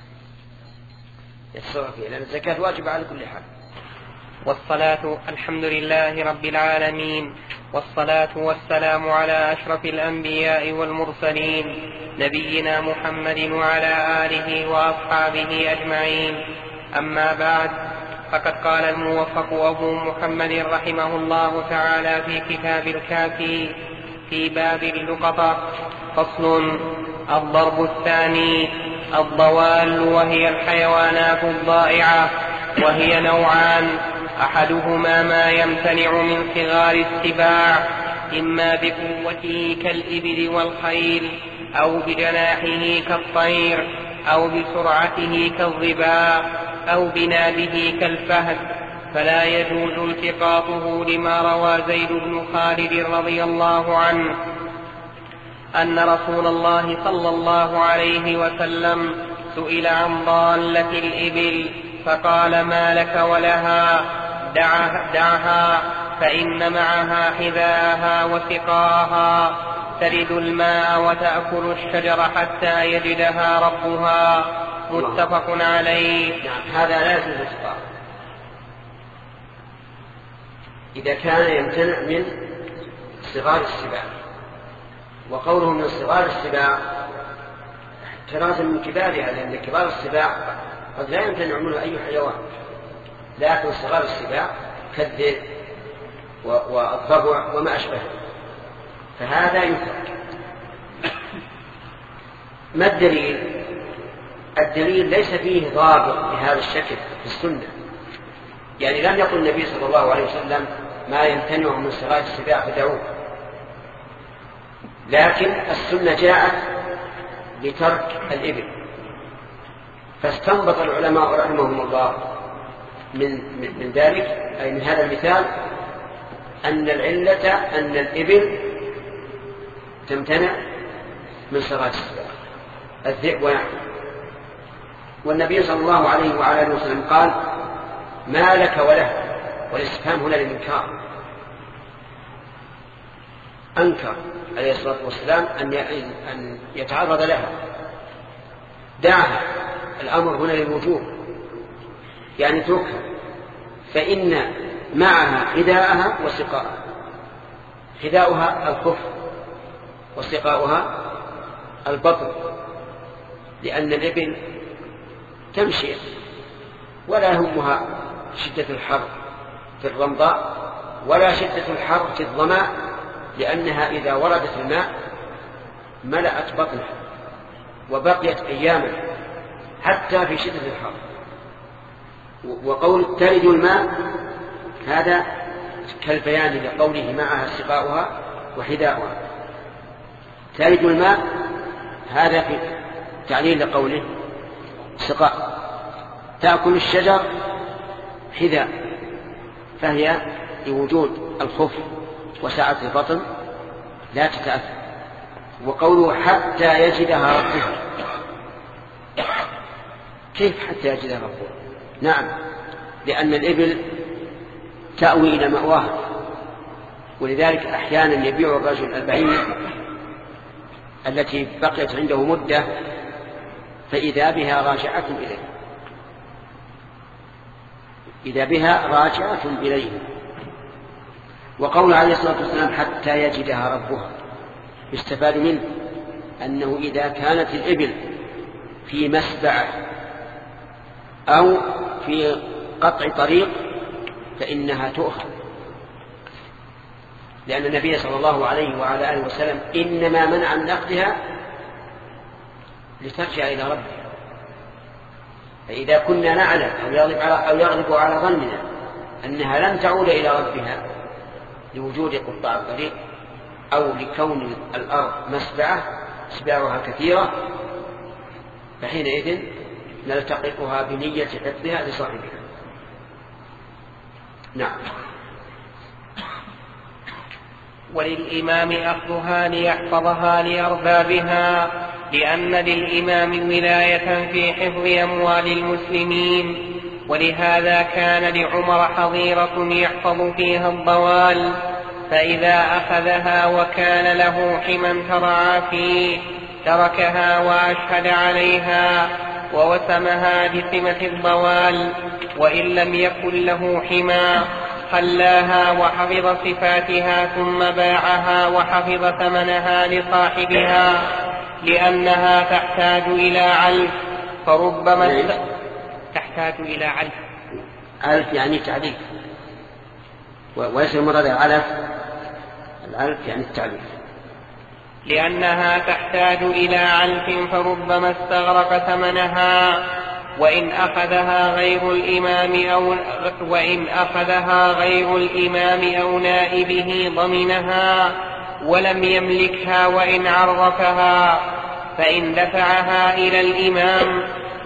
يتصرف فيها لأن الزكاة واجبة على كل حال. والصلاة الحمد لله رب العالمين، والصلاة والسلام على أشرف الأنبياء والمرسلين نبينا محمد وعلى آله وأصحابه أجمعين. أما بعد، فقد قال الموفق أبو محمد رحمه الله تعالى في كتاب الكافي في باب اللقطة: فصل. الضرب الثاني الضوال، وهي الحيوانات الضائعة، وهي نوعان: أحدهما ما يمتنع من صغار السباع، إما بقوته كالإبل والخيل، أو بجناحه كالطير، أو بسرعته كالظباء، أو بنابه كالفهد، فلا يجوز التقاطه، لما روى زيد بن خالد رضي الله عنه أن رسول الله صلى الله عليه وسلم سئل عن ضالة الإبل فقال: ما لك ولها؟ دعها, دعها فإن معها حذاءها وسقاها، ترد الماء وتأكل الشجر حتى يجدها ربها. متفق عليه. نعم. هذا لا يجوز التقاط إذا كان يمتنع من صغار السباع، وقوله من صغار السباع احترازا من كبارها، لأن كبار السباع قد لا يمتنع منه أي حيوان، لكن صغار السباع كالذئب والضبع وما أشبهه، فهذا يترك. ما الدليل؟ الدليل ليس فيه ضابط بهذا الشكل في السنة، يعني لم يقل النبي صلى الله عليه وسلم ما يمتنع من صغار السباع فدعوه، لكن السنة جاءت بترك الإبل، فاستنبط العلماء رحمهم الله من, من ذلك أي من هذا المثال أن العلة أن الإبل تمتنع من صغار السباع الذئب ونحوه. والنبي صلى الله عليه وعلى آله وسلم قال ما لك وله، والاستفهام هنا للإنكار، أنكر عليه الصلاة والسلام أن يتعرض لها، دعها، الأمر هنا للوجوب يعني تركها، فإن معها حذاءها وسقاءها، حذاؤها الخف وسقاؤها البطن، لأن الإبل تمشي ولا همها شدة الحر في الرمضاء ولا شدة الحر في الظماء، لأنها إذا وردت الماء ملأت بطنها وبقيت أياما حتى في شدة الحر. وقول تلج الماء هذا كالبيان لقوله معها سقاؤها وحذاؤها. تلج الماء هذا في تعليل لقوله سقاء. تأكل الشجر حذاء، فهي لوجود الخف وسعة البطن لا تتأثر. وقوله حتى يجدها ربها، كيف حتى يجدها ربها؟ نعم، لأن الإبل تأوي إلى مأواها، ولذلك أحيانا يبيع الرجل البعير التي بقيت عنده مدة فإذا بها راجعة إليه، إذا بها راجعة إليه. وقول عليه الصلاة والسلام حتى يجدها ربها يستفاد منه أنه إذا كانت الإبل في مسبعة أو في قطع طريق فإنها تؤخذ، لأن النبي صلى الله عليه وعلى آله وسلم إنما منع من أخذها لترجع إلى ربها. فإذا كنا نعلم أو يغلب على, أو يغلب على ظننا أنها لن تعود إلى ربها لوجود قطاع الطريق أو لكون الأرض مسبعة مسبعها كثيرة، فحينئذ نلتقطها بنية حفظها لصاحبها. نعم. وللإمام أخذها ليحفظها لأربابها، لأن للإمام ولاية في حفظ أموال المسلمين، ولهذا كان لعمر حظيرة يحفظ فيها الضوال، فإذا أخذها وكان له حمى ترعى فيه تركها وأشهد عليها ووسمها بسمة الضوال، وإن لم يكن له حمى خلاها وحفظ صفاتها ثم باعها وحفظ ثمنها لصاحبها، لأنها تحتاج إلى علف، فربما تحتاج إلى علف. علف يعني تعليف، وليس المراد العلف، العلف يعني التعليف. لأنها تحتاج إلى علف فربما استغرق ثمنها، وإن أخذها غير الإمام أو وإن أخذها غير الإمام أو نائبه ضمنها ولم يملكها وإن عرفها، فإن دفعها إلى الإمام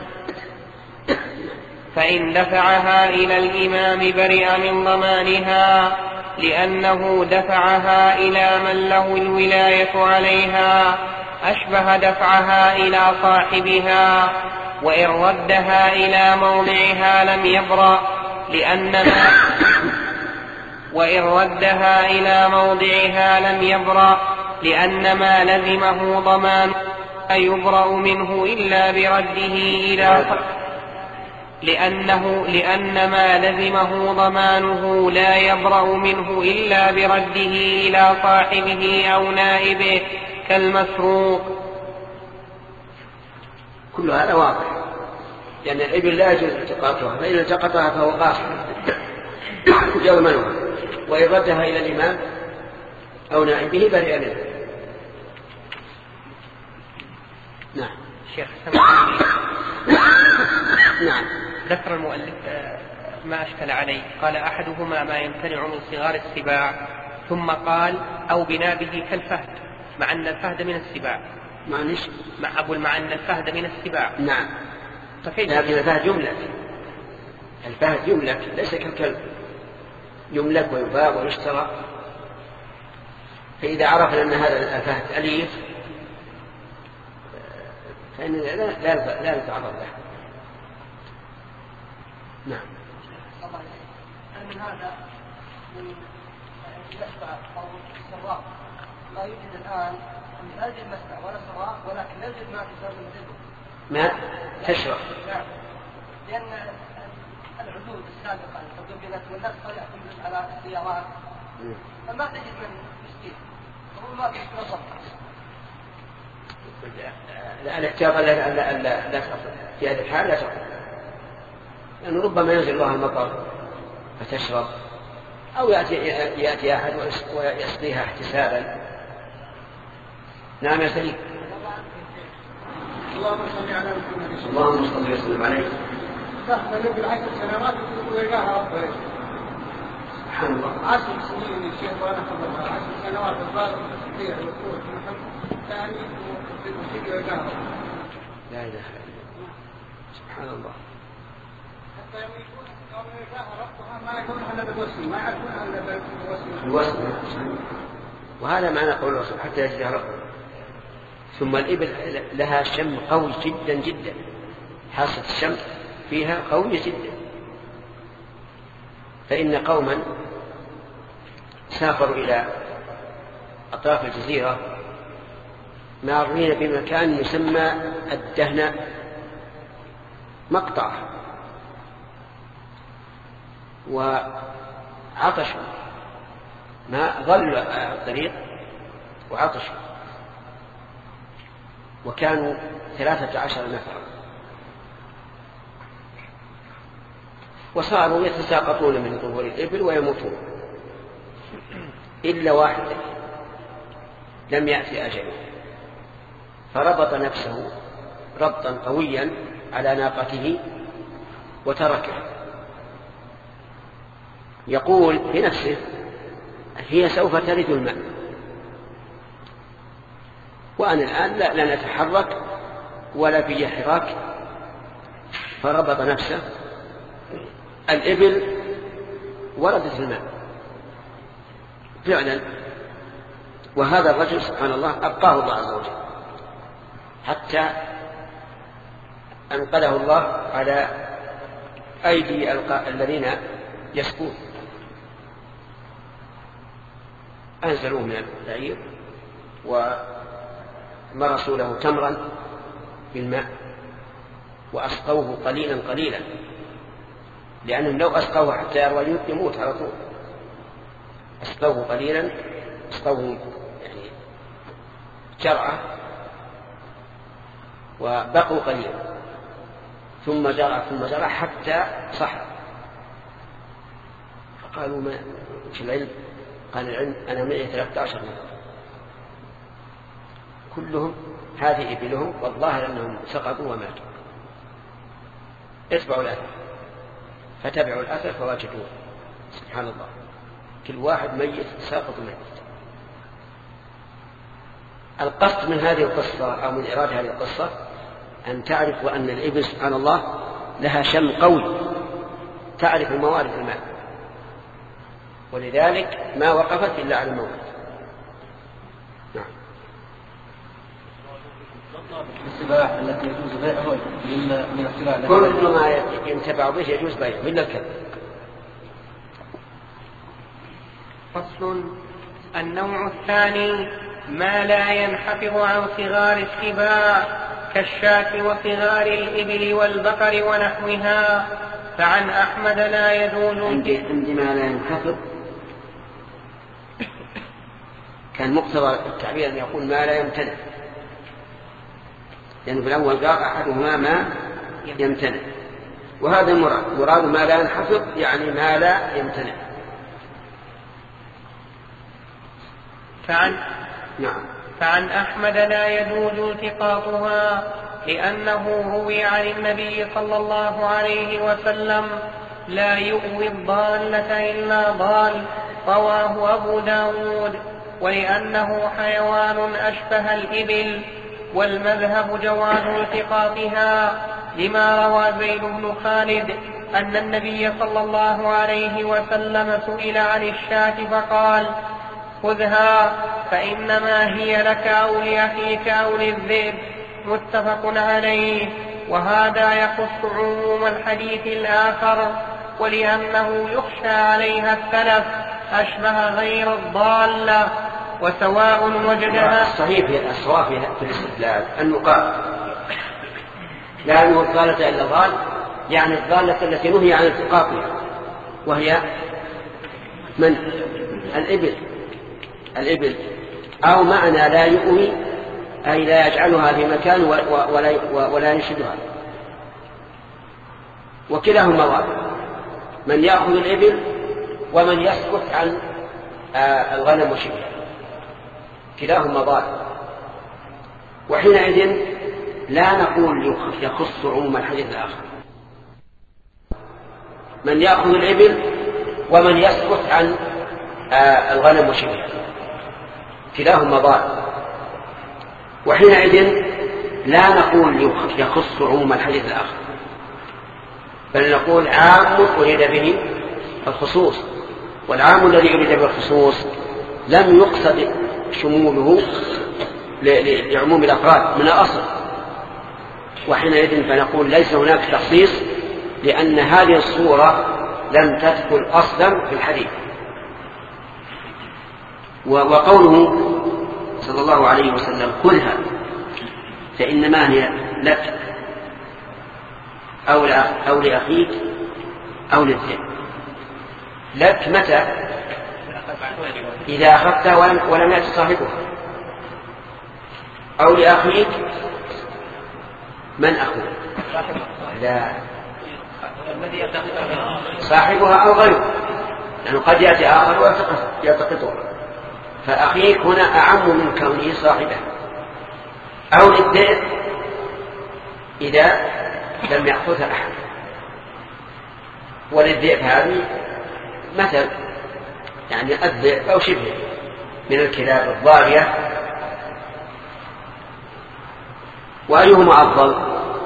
فإن دفعها إلى الإمام برئ من ضمانها، لأنه دفعها إلى من له الولاية عليها، أشبه دفعها إلى صاحبها. وإن ردها إلى موضعها لم يبرأ، لأنما وإن ردها إلى موضعها لم يبرأ لأن ما لزمه ضمان لا يبرأ منه إلا برده إلى لأنه لأن ما لزمه ضمانه لا يبرأ منه إلا برده إلى صاحبه أو نائبه كالمسروق. كل هذا واضح، لأن الإبل لا يجوز التقاطها، فإن التقطها فهو قاصر يضمنها، وإن ردها إلى الإمام أو نائبه برئ منه. نعم. شيخ نعم. ذكر المؤلف ما أشكل عليه، قال أحدهما ما يمتنع من صغار السباع، ثم قال أو بنابه كالفهد، مع أن الفهد من السباع. معنيش مع أقول مع أن الفهد من السباع. نعم. فكيف لكن الفهد جملة الفهد يملك ليس كالكلب، يملك ويباع ويشترى. فإذا عرفنا أن هذا الفهد أليف فإننا لا, لا, لا نتعرض له. نعم. هل من هذا من يشبع أو السراء لا يوجد الآن لا يوجد مسبع ولا سراء ولكن لا يوجد ماء في الإبل؟ ماء تشرب. نعم. لأن العدود السابقة الحدود والناس يأكل على السيارات فما تجد من يسقيه هو ما تشرب. الاحتياط لا لا لا لا في هذه الحال لا تقل، لأنه ربما ينزل الله المطر فتشرب، أو يأتي, يأتي أحد ويسقيها احتسابا. نعم يا سيد. اللهم صل على محمد. اللهم صل وسلم عليه. تحمل بالعشر سنوات ويلقاها ربه. سبحان الله. عشر سنين الشيخ وانا خبرها عشر سنوات الظاهر والتسبيح والقوة محمد ثاني وتسبيح ويلقاها ربه. لا إله إلا الله. سبحان الله. حتى يوم يكون يوم يلقاها ربها ما يكون إلا بالوسم ما يكون إلا بالوسم. الوسم. وهذا معنى قول الرسول حتى يجدها ربه. ثم الإبل لها شم قوي جدا جدا، حاسة الشم فيها قوية جدا. فإن قوما سافروا إلى أطراف الجزيرة مارين بمكان يسمى الدهناء، مقطع، وعطشوا ما ظلوا الطريق وعطشوا، وكانوا ثلاثة عشر نفرا، وصاروا يتساقطون من ظهور الإبل ويموتون إلا واحد لم يأتي أجله، فربط نفسه ربطا قويا على ناقته وتركه، يقول في نفسه هي سوف ترد الماء وأنا الآن لا, لا نتحرك ولا في حراك. فربط نفسه، الإبل وردت الماء فعلا. وهذا الرجل سبحان الله أبقاه الله عز وجل حتى أنقذه الله على أيدي الذين يسقون، أنزلوه من البعير ومرسوا له تمرا بالماء وأسقوه قليلا قليلا، لأنهم لو أسقوه حتى يروى يموت على طول. أسقوه قليلا، أسقوه يعني جرعة، وبقوا قليلا، ثم جرع ثم جرع حتى صح. فقالوا ما في العلم؟ قال العلم أنا معي ثلاثة عشر نفر كلهم هذه إبلهم، والظاهر أنهم سقطوا وماتوا. اتبعوا الأثر، فتبعوا الأثر فواجدوه. سبحان الله، كل واحد ميت ساقط ميت. القصد من هذه القصة أو من إرادة هذه القصة أن تعرف أن الإبل سبحان الله لها شم قوي، تعرف الموارد الماء، ولذلك ما وقفت إلا على الموت. نعم. السباع التي يجوز بيعها من السباع كل ما ينتفع به يجوز بيعه إلا الكلب. فصل. النوع الثاني ما لا ينحفظ عن صغار السباع كالشاة وصغار الإبل والبقر ونحوها. فعن أحمد لا يجوز. عندي ما لا ينحفظ كان مقتضى التعبير أن يقول ما لا يمتنع، لأنه في الأول قال أحدهما ما يمتنع، وهذا المراد. مراد ما لا ينحفظ يعني ما لا يمتنع. فعن نعم. فعن أحمد لا يجوز التقاطها لأنه روي عن النبي صلى الله عليه وسلم لا يؤوي الضالة إلا ضال، رواه أبو داود، ولأنه حيوان أشبه الإبل، والمذهب جواز التقاطها لما روى زيد بن خالد أن النبي صلى الله عليه وسلم سئل عن الشاة فقال خذها فإنما هي لك أو لأخيك أو للذئب. متفق عليه. وهذا يخص عموم الحديث الآخر، ولأنه يخشى عليها التلف أشبه غير الضالة. وسواء وجدها الصحيح في الصواب في الاستدلال النقاط لا أنه الضالة إلا ضال، يعني الضالة التي نهي عن التقاطها، وهي من الإبل الإبل أو معنى لا يؤوي، أي لا يجعلها في مكان ولا, ولا ينشدها. وكلاهما ضال، من يأخذ الإبل ومن يسكت عن الغنم وشبهه، كلاهما ضال. وحينئذ لا نقول يخص عموم الحديث الآخر، من يأخذ الإبل ومن يسكت عن الغنم وشبهه، كلاهما ضال. وحينئذ لا نقول يخص عموم الحديث الآخر، بل نقول عام أريد به الخصوص، والعام الذي أريد به الخصوص لم يقصد شموله لعموم الأفراد من الأصل. وحينئذ فنقول ليس هناك تخصيص، لأن هذه الصورة لم تدخل أصلا في الحديث. وقوله صلى الله عليه وسلم خذها فإنما هي لك أو, أو لأخيك أو للذئب. لك متى؟ إذا أخذتها ولم, ولم يأتي صاحبها. أو لأخيك من أخوه؟ لا، صاحبها أو غيره، لأنه قد يأتي آخر ويلتقطها. فأخيك هنا أعم من كونه صاحبه. أو للذئب إذا لم يأخذها أحد. وللذئب هذه مثل، يعني الذئب أو شبه من الكلاب الضارية. وأيهما أفضل؟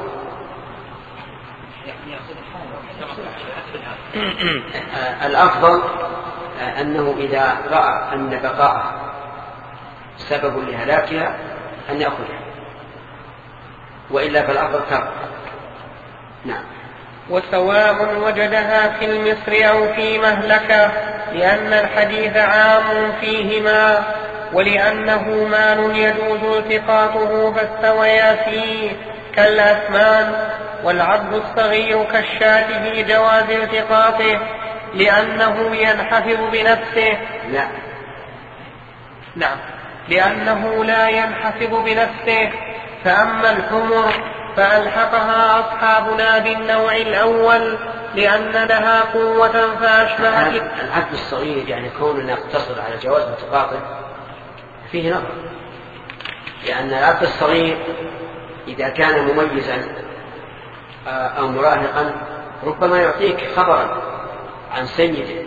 الأفضل أنه إذا رأى أن بقاءها سبب لهلاكها أن يأخذها، وإلا فالأفضل ترك. نعم. وسواء وجدها في المصر أو في مهلكة، لأن الحديث عام فيهما، ولأنه مال يجوز التقاطه فاستويا فيه كالأثمان. والعبد الصغير كالشاة في جواز التقاطه لأنه ينحفظ بنفسه. لا نعم لأنه لا ينحفظ بنفسه. فأما الحمر فألحقها أصحابنا بالنوع الأول لأن لها قوة فأشبه. العبد الصغير يعني كوننا نقتصر على جواز التقاطه فيه نظر، لأن العبد الصغير إذا كان مميزا أو مراهقا ربما يعطيك خبرا عن سيده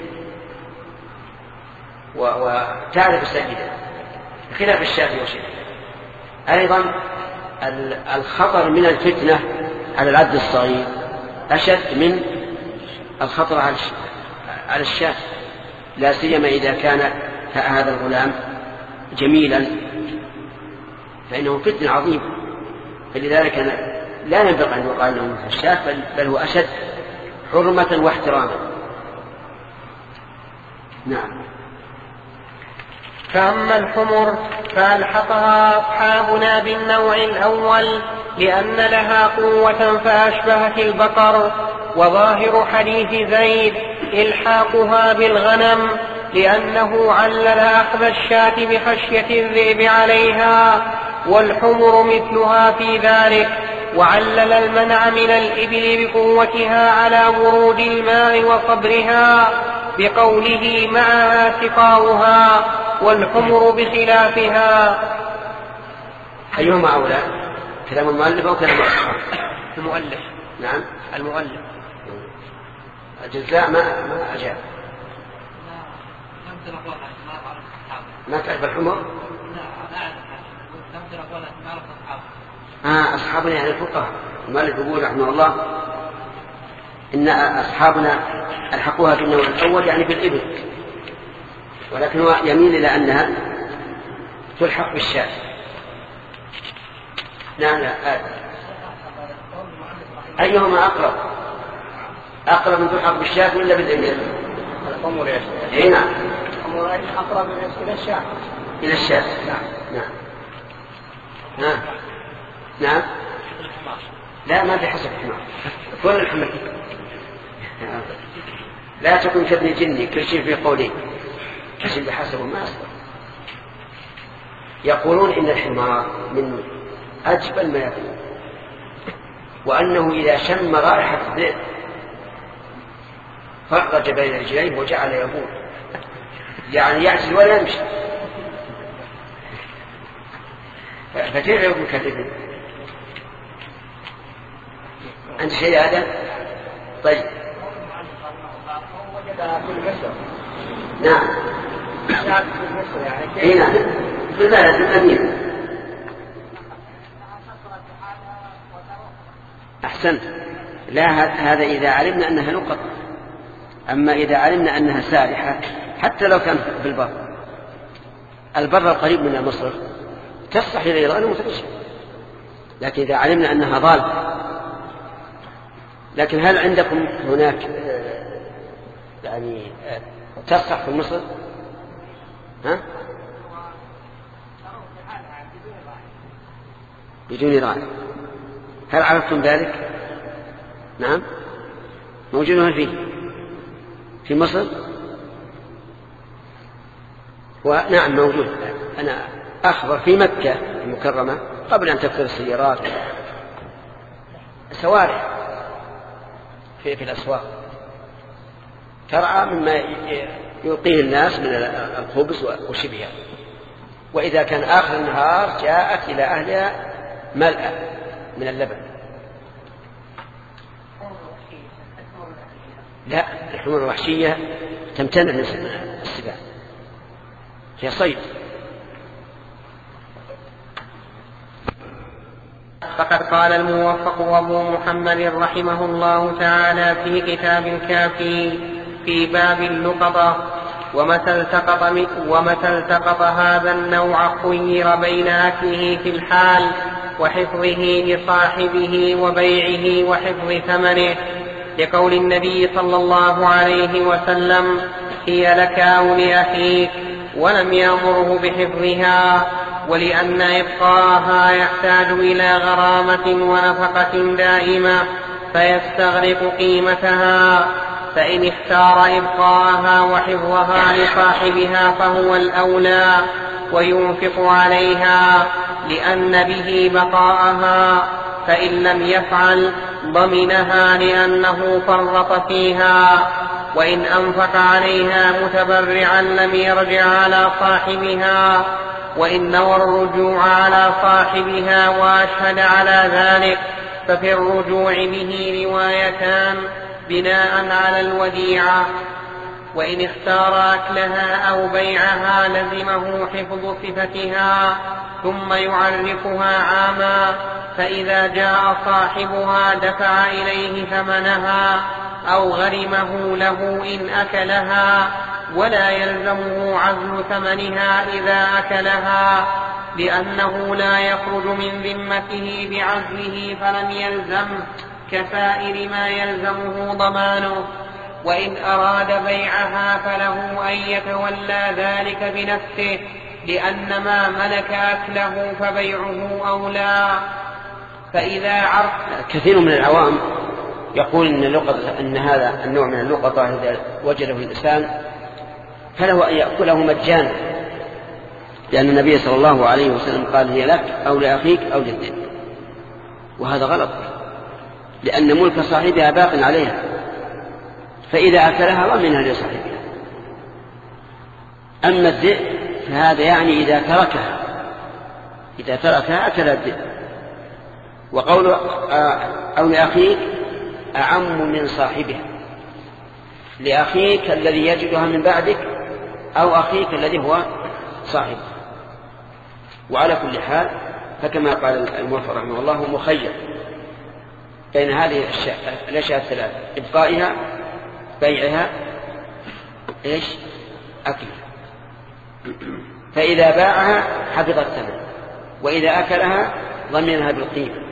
وتعرف سيده، خلاف الشافعي وشيخ. أيضا الخطر من الفتنة على العبد الصغير أشد من الخطر على الشاة، لا سيما إذا كان هذا الغلام جميلا فإنه فتنة عظيمة. فلذلك لا ينبغي أن يقال له مثل الشاة، بل هو أشد حرمة واحتراما. نعم. فأما الحمر فألحقها أصحابنا بالنوع الأول لأن لها قوة فأشبهت البقر. وظاهر حديث زيد إلحاقها بالغنم لأنه علل أخذ الشاة بخشية الذئب عليها، والحمر مثلها في ذلك. وعلل المنع من الإبل بقوتها على ورود الماء وصبرها بقوله معها سقاؤها، والحمر بخلافها. أيهما أولى، كلام المؤلف أو كلام الأصحاب؟ المؤلف. نعم المؤلف. الجزاء ما ما أجاب. ما تعرف الحمر؟ آه أصحابنا يعني الفقهاء. المؤلف يقول رحمه الله إن أصحابنا ألحقوها في النوع الأول يعني بالإبل، ولكن هو يميل إلى أنها تلحق بالشاة. نعم لا أيهما أقرب؟ أقرب من تلحق بالشاة ولا بالإبل؟ الأمور يا شيخ. إيه نعم. الأمور أقرب إلى الشاة. إلى الشاة. نعم. نعم. نعم. نعم. لا ما بحسب الحمار. كل الحمار. لا تكن كابن جني كل شيء في قوله كشف بحسب ما أصدر. يقولون إن الحمار من أجبل ما يكون، وأنه إذا شم رائحة الذئب فرج بين رجليه وجعل يبول، يعني يعزل ولا يمشي. فكيف يكون كالإبل؟ أنت شيء هذا؟ طيب نعم. اي نعم في البلد في المدينة. أحسنت. لا هذا إذا علمنا أنها نقط، أما إذا علمنا أنها سالحة حتى لو كانت بالبر، البر القريب من مصر تصح إلى إيران وترجع، لكن إذا علمنا أنها ضالة. لكن هل عندكم هناك يعني تصح في مصر؟ ها؟ بدون راعي. هل عرفتم ذلك؟ نعم موجود فيه في مصر. ونعم موجود. أنا أخبر في مكة المكرمة قبل أن تكثر السيارات سوارع في في الأسواق ترعى مما يلقيه الناس من الخبز وشبهه، وإذا كان آخر النهار جاءت إلى أهلها ملأة من اللبن. لا الحمر الوحشية تمتنع من السباع، هي صيد. فقد قال الموفق أبو محمد رحمه الله تعالى في كتاب الكافي في باب اللقطة: ومتى التقط, ومتى التقط هذا النوع خير بين أكله في الحال وحفظه لصاحبه وبيعه وحفظ ثمنه، لقول النبي صلى الله عليه وسلم: هي لك أو لأخيك، ولم يأمره بحفظها، ولأن إبقاءها يحتاج إلى غرامة ونفقة دائمة فيستغرق قيمتها، فإن اختار إبقاءها وحفظها لصاحبها فهو الأولى وينفق عليها لأن به بقاءها، فإن لم يفعل ضمنها لأنه فرط فيها، وإن أنفق عليها متبرعا لم يرجع على صاحبها، وإن نوى الرجوع على صاحبها وأشهد على ذلك ففي الرجوع به روايتان بناء على الوديعة. وإن اختار أكلها أو بيعها لزمه حفظ صفتها ثم يعرفها عاما، فإذا جاء صاحبها دفع إليه ثمنها أو غرمه له إن أكلها، ولا يلزمه عزل ثمنها إذا أكلها، لأنه لا يخرج من ذمته بعزله فلم يلزمه كسائر ما يلزمه ضمانه. وإن أراد بيعها فله أن يتولى ذلك بنفسه، لأن ما ملك أكله فبيعه أولى. فإذا عرف كثير من العوام يقول إن, اللقطة إن هذا النوع من اللقطة إذا وجده الإنسان فله أن يأكله مجانا، لأن النبي صلى الله عليه وسلم قال: هي لك أو لأخيك أو للذئب. وهذا غلط، لأن ملك صاحبها باق عليها، فإذا أكلها ضمنها لصاحبها. أما الذئب فهذا يعني إذا تركها إذا تركها أكل الذئب. وقوله أو لأخيك أعم من صاحبها، لأخيك الذي يجدها من بعدك أو أخيك الذي هو صاحبه. وعلى كل حال فكما قال الموفق رحمه الله مخير، بين هذه الأشياء الثلاثة: إبقائها، بيعها، إيش؟ أكلها. فإذا باعها حفظ الثمن، وإذا أكلها ضمنها بالقيمة.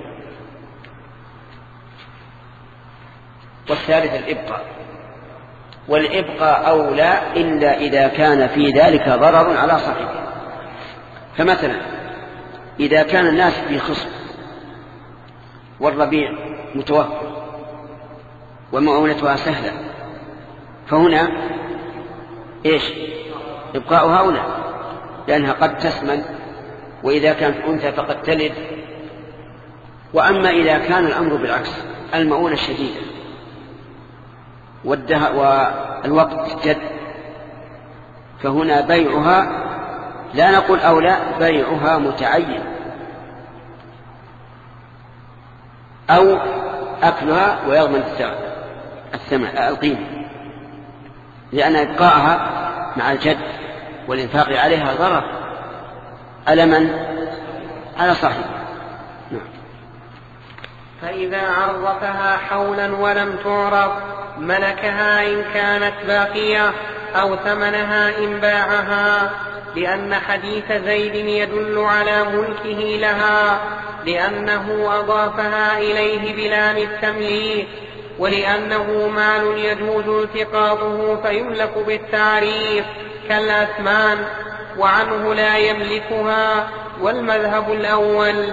والثالث الإبقاء، والإبقاء أولى إلا إذا كان في ذلك ضرر على صاحبه. فمثلا إذا كان الناس في خصم والربيع متوفر ومعونتها سهلة، فهنا إيش؟ إبقاؤها أولى، لأنها قد تسمن، وإذا كانت أنثى فقد تلد. وأما إذا كان الأمر بالعكس، المعونة شديدة والوقت جد، فهنا بيعها لا نقول أولى، بيعها متعين، أو أكلها ويضمن الثمن القيمة، لأن إبقاءها مع الجد والإنفاق عليها ضرر على من؟ على صاحبه. نعم. فإذا عرفها حولا ولم تعرف ملكها إن كانت باقية، أو ثمنها إن باعها، لأن حديث زيد يدل على ملكه لها، لأنه أضافها إليه بلام التمليك، ولأنه مال يجوز التقاطه فيملك بالتعريف كالأثمان، وعنه لا يملكها، والمذهب الأول.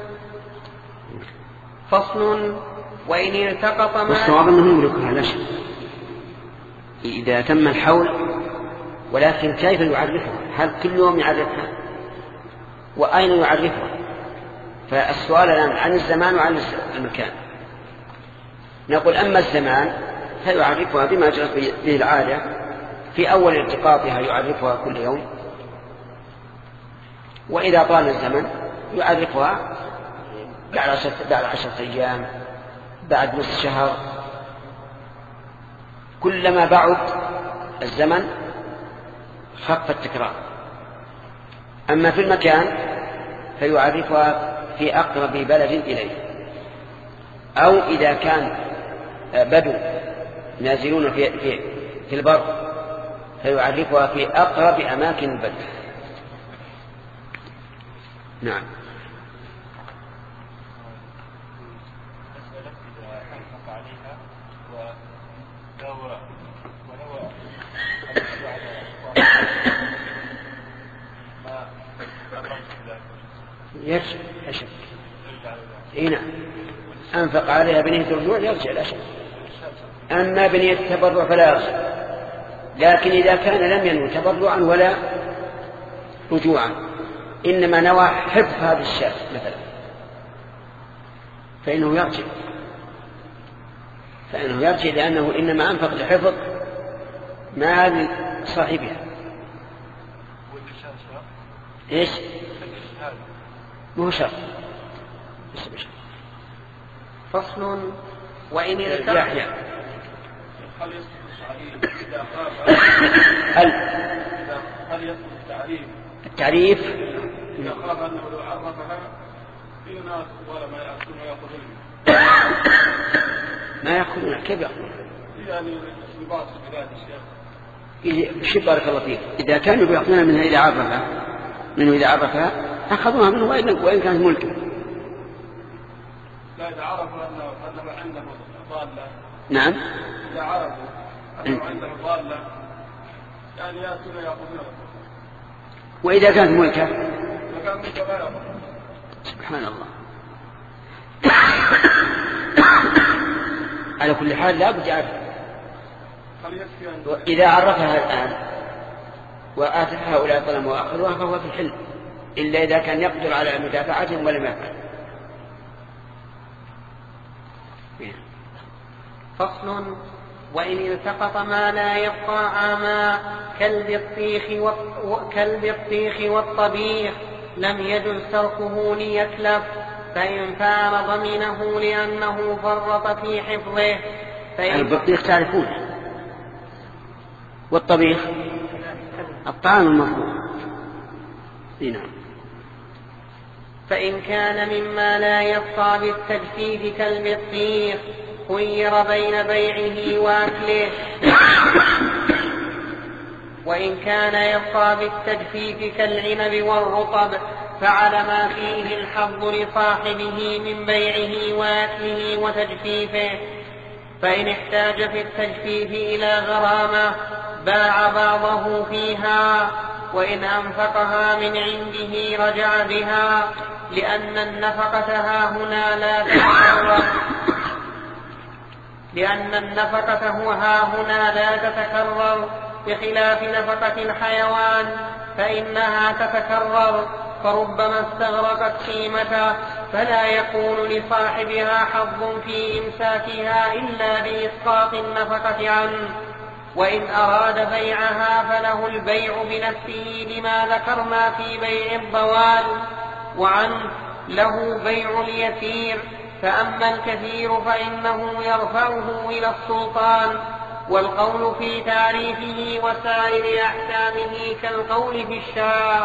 فصل: وإن التقط مال. والصواب أنه يملكها لا شك إذا تم الحول، ولكن كيف يعرفها؟ هل كل يوم يعرفها؟ وأين يعرفها؟ فالسؤال الآن عن الزمان وعن المكان. نقول أما الزمان فيعرفها بما جرت به العادة، في أول التقاطها يعرفها كل يوم، وإذا طال الزمن يعرفها بعد عشرة, بعد عشرة أيام، بعد نصف شهر، كلما بعد الزمن خف التكرار. أما في المكان فيعرفها في أقرب بلد إليه، أو إذا كان بدو نازلون في, في, في البر فيعرفها في أقرب أماكن البلد. نعم. يرجع لا شك. هنا أنفق عليها بنية الرجوع يرجع لا شك. أما بنية التبرع فلا يرجع، لكن إذا كان لم ينوي تبرعا ولا رجوعا، إنما نوى حفظ هذه الشاة مثلا، فإنه يرجع فإنه يرجع لأنه إنما أنفق لحفظ مال صاحبها. إيش؟ مو شرط. فصل: وإن يحيى هل يسقط التعريف إذا خاف هل هل يسقط التعريف التعريف إذا خاف أنه لو عرفها في ناس ولا ما يأكلون ويأخذون ما يأخذون؟ كيف يأخذون؟ يعني إصابات في بلاد الشيخ. شو بارك الله فيك، إذا كانوا يأخذون منها إذا عرفها منه إذا عرفها أخذوها منه وإن كانت ملكا. لا إذا عرفوا أنه أنه عنده ضالة. نعم. إذا عرفوا أنه عنده ضالة يعني يأتون يأخذونها. وإذا كانت ملكا فكان ملكا ما يأخذ. سبحان الله. على كل حال لا بد يعرف. إذا عرفها الآن وآتت هؤلاء الظلم وأخذوها فهو في الحل، إلا إذا كان يقدر على مدافعتهم ولم يفعل. فصل: وإن التقط ما لا يبقى عاما كالبطيخ كالبطيخ والطبيخ لم يجز تركه ليتلف، فإن فعل ضمنه لأنه فرط في حفظه. البطيخ تعرفونه، والطبيخ الطعام المفروض. نعم. فإن كان مما لا يبقى بالتجفيف كالبطيخ خير بين بيعه وأكله، وإن كان يبقى بالتجفيف كالعنب والرطب فعل ما فيه الحظ لصاحبه من بيعه وأكله وتجفيفه. فإن احتاج في التجفيف إلى غرامة باع بعضه فيها، وإن أنفقها من عنده رجع بها، لأن النفقة هاهنا لا تتكرر لأن النفقة هاهنا لا تتكرر بخلاف نفقة الحيوان فإنها تتكرر، فربما استغرقت قيمته فلا يكون لصاحبها حظ في إمساكها إلا بإسقاط النفقة عنه. وإن أراد بيعها فله البيع بنفسه لما ذكرنا في بيع الضوال، وعنه له بيع اليسير. فأما الكثير فإنه يرفعه إلى السلطان، والقول في تعريفه وسائر أحكامه كالقول في الشاه.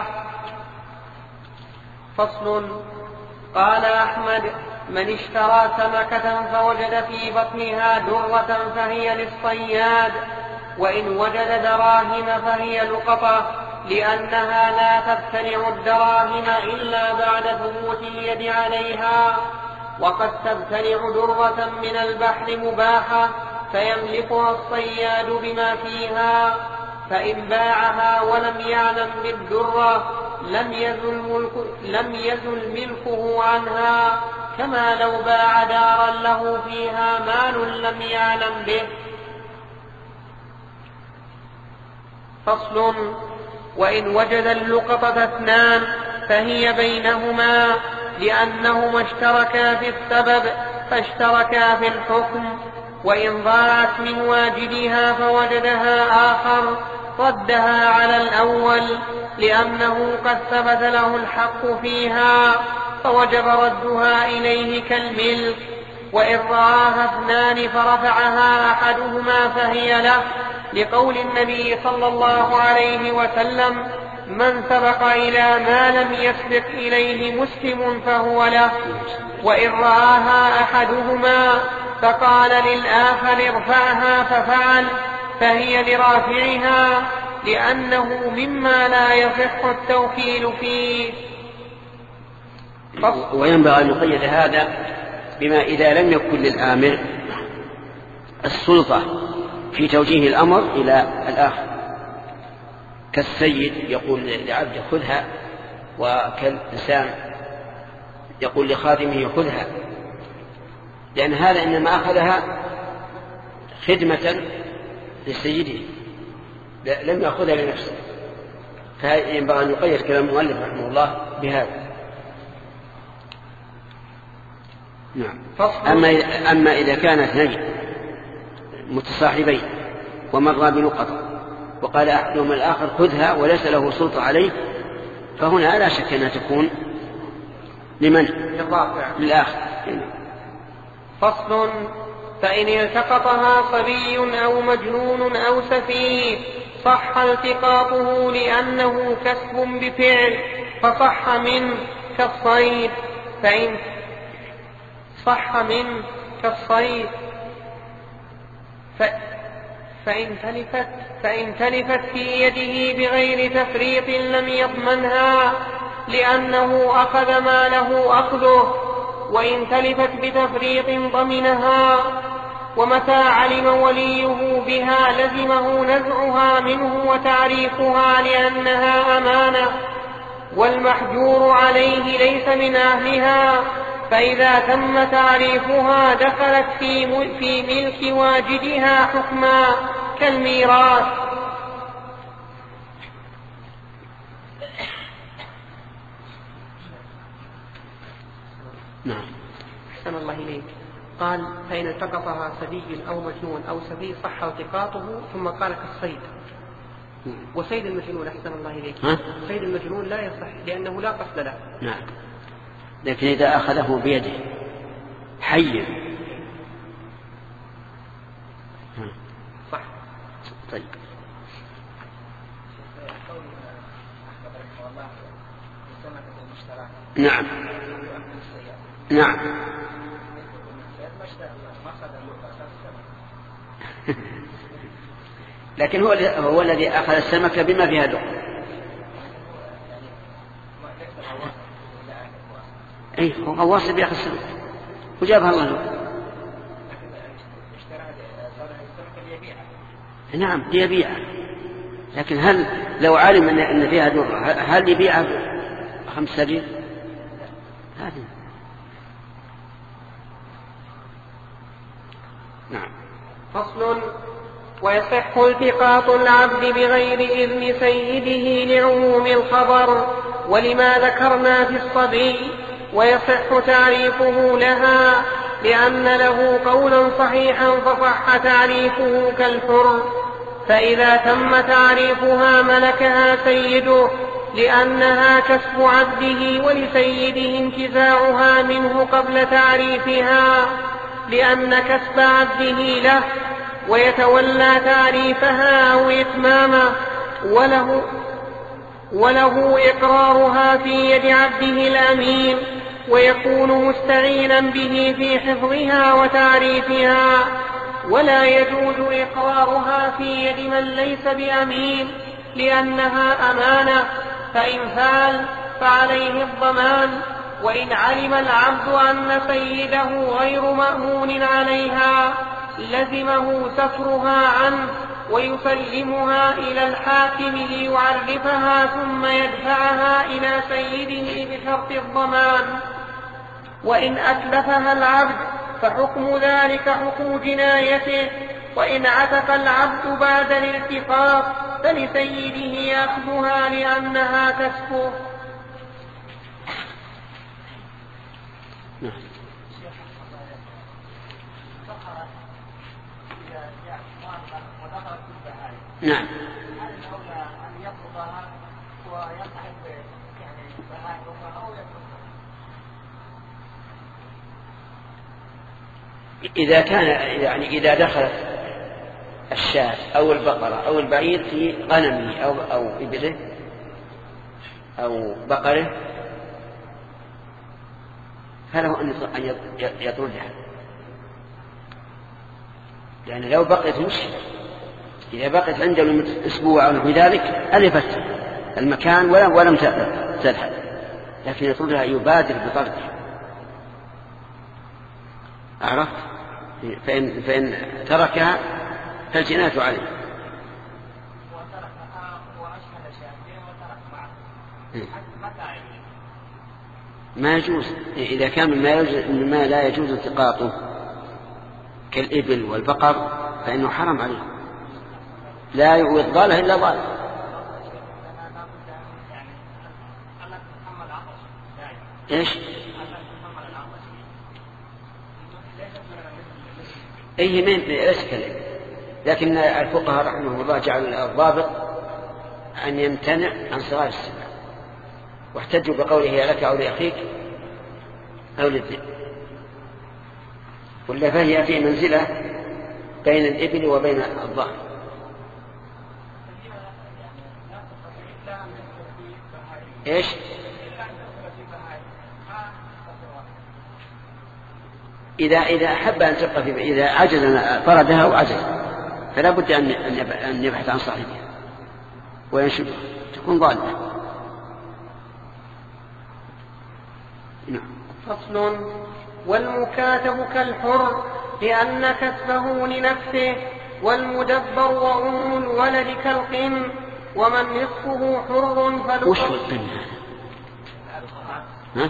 فصل. قال أحمد: من اشترى سمكة فوجد في بطنها درة فهي للصياد، وإن وجد دراهم فهي لقطة، لأنها لا تبتلع الدراهم إلا بعد ثبوت اليد عليها، وقد تبتلع درة من البحر مباحة فيملكها الصياد بما فيها، فإن باعها ولم يعلم بالدرة لم يزل, ملك لم يزل ملكه عنها، كما لو باع دارا له فيها مال لم يعلم به. فصل. وإن وجد اللقطة اثنان فهي بينهما، لأنهما اشتركا في السبب فاشتركا في الحكم. وإن ضاعت من واجدها فوجدها آخر ردها على الأول، لأنه قد ثبت له الحق فيها فوجب ردها إليه كالملك. وإن رآها اثنان فرفعها أحدهما فهي له، لقول النبي صلى الله عليه وسلم: من سبق إلى ما لم يسبق إليه مسلم فهو له. وإن رآها أحدهما فقال للآخر ارفعها ففعل فهي لرافعها، لأنه مما لا يصح التوكيل فيه. وينبغي أن يقيد هذا بما إذا لم يكن للآمر السلطة في توجيه الأمر إلى الآخر، كالسيد يقول لعبده خذها، وكالإنسان يقول لخادمه خذها، لأن هذا إنما أخذها خدمة لسيده لم يأخذها لنفسه. فينبغي أن يقيد كلام المؤلف رحمه الله بهذا. نعم. أما, أما إذا كان اثنين متصاحبين ومر بلقطة وقال أحدهما الآخر خذها وليس له سلطة عليه، فهنا لا شك أنها تكون لمن؟ للآخر. فصل. فإن التقطها صبي أو مجنون أو سفيه صح التقاطه لأنه كسب بفعل فصح منه كالصيد. فإن صح منه كالصيد ف... فإن تلفت فإن تلفت في يده بغير تفريط لم يضمنها، لأنه أخذ ما له أخذه، وإن تلفت بتفريط ضمنها. ومتى علم وليه بها لزمه نزعها منه وتعريفها لأنها أمانة، والمحجور عليه ليس من أهلها، فإذا تم تعريفها دخلت في ملك واجدها حكما كالميراث. نعم. أحسن الله إليك. قال: فإن التقطها صبي أو مجنون أو سفيه صح التقاطه، ثم قال كالصيد. وصيد المجنون أحسن الله إليك، صيد المجنون لا يصح لأنه لا قصد له. نعم. لكن إذا أخذه بيده حيا صح. طيب. نعم نعم لكن هو هو الذي أخذ السمكة بما فيها لقمة. أي هو غواص بيأخذ السمكة وجابها الله له. نعم ليبيعها، لكن هل لو علم أن أن فيها درة هل يبيعها خمس سبيل؟ هذه نعم. فصل: ويصح التقاط العبد بغير إذن سيده لعموم الخبر ولما ذكرنا في الصبي، ويصح تعريفه لها لأن له قولا صحيحا فصح تعريفه كالحر، فإذا تم تعريفها ملكها سيده لأنها كسب عبده ولسيده انتزاعها منه قبل تعريفها لأن كسب عبده له، ويتولى تعريفها أو إتمامه وله, وله إقرارها في يد عبده الأمين، ويكون مستعينا به في حفظها وتعريفها، ولا يجوز إقرارها في يد من ليس بأمين لأنها أمانة، فإن فعل فعليه الضمان. وإن علم العبد أن سيده غير مأمون عليها لزمه سفرها عنه ويسلمها إلى الحاكم ليعرفها ثم يدفعها إلى سيده بشرط الضمان. وإن أتلفها العبد فحكم ذلك حكم جنايته، وإن عتق العبد بعد الالتقاط فلسيده أخذها لأنها كسبه. نعم. إذا كان يعني إذا دخلت الشاة أو البقرة أو البعير في غنمه أو أو إبله أو بقره فله أن يطردها، لأن لو بقيت مشكلة. إذا بقيت عنده لمدة أسبوع أو نحو ذلك ألفت المكان ولم ولم تذهب، لكن يطردها يبادر بطردها. عرفت؟ فإن, فإن تركها فالجناية عليه. ما يجوز إذا كان مما, مما لا يجوز التقاطه كالإبل والبقر فإنه حرام عليه، لا يعوض ضاله إلا ضاله. إيش؟ أي من ليس كلام، لكن الفقهاء رحمه الله جعل الضابط أن يمتنع عن صغار السبع، واحتجوا بقوله لك أو لأخيك أو للذئب، ولا فهي في منزلة بين الإبل وبين الضأن. إيش؟ إذا إذا أحب أن تبقى في إذا عجز طردها وعجز فلا بد أن أن يبحث عن صاحبها وينشبها تكون ضالة. نعم. فصل: والمكاتب كالحر لأن كسبه لنفسه، والمدبر وأم الولد كالقن، ومن نصفه حر فلو. وش القن؟ ها؟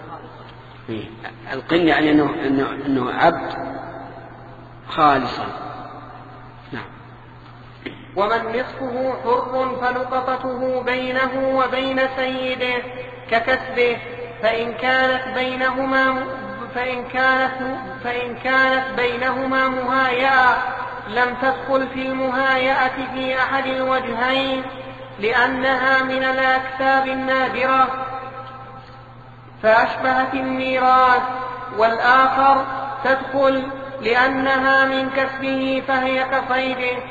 القن يعني أنه, إنه, إنه عبد خالصا. نعم. ومن نصفه حر فلقطته بينه وبين سيده ككسبه، فإن كانت بينهما فإن كانت فإن كانت بينهما مهايئة لم تدخل في المهايئة في أحد الوجهين لأنها من الأكساب النادرة فأشبهت الميراث، والآخر تدخل لأنها من كسبه فهي كصيده.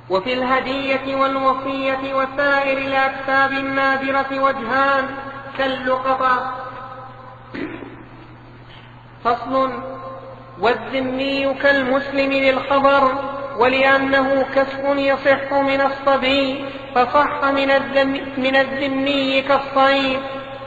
وفي الهدية والوصية وسائر الأكتاب النادرة وجهان كاللقطة. فصل. والذمي كالمسلم للخبر، ولأنه كسب يصح من الصبي فصح من, الذم من الذمي كالصيد،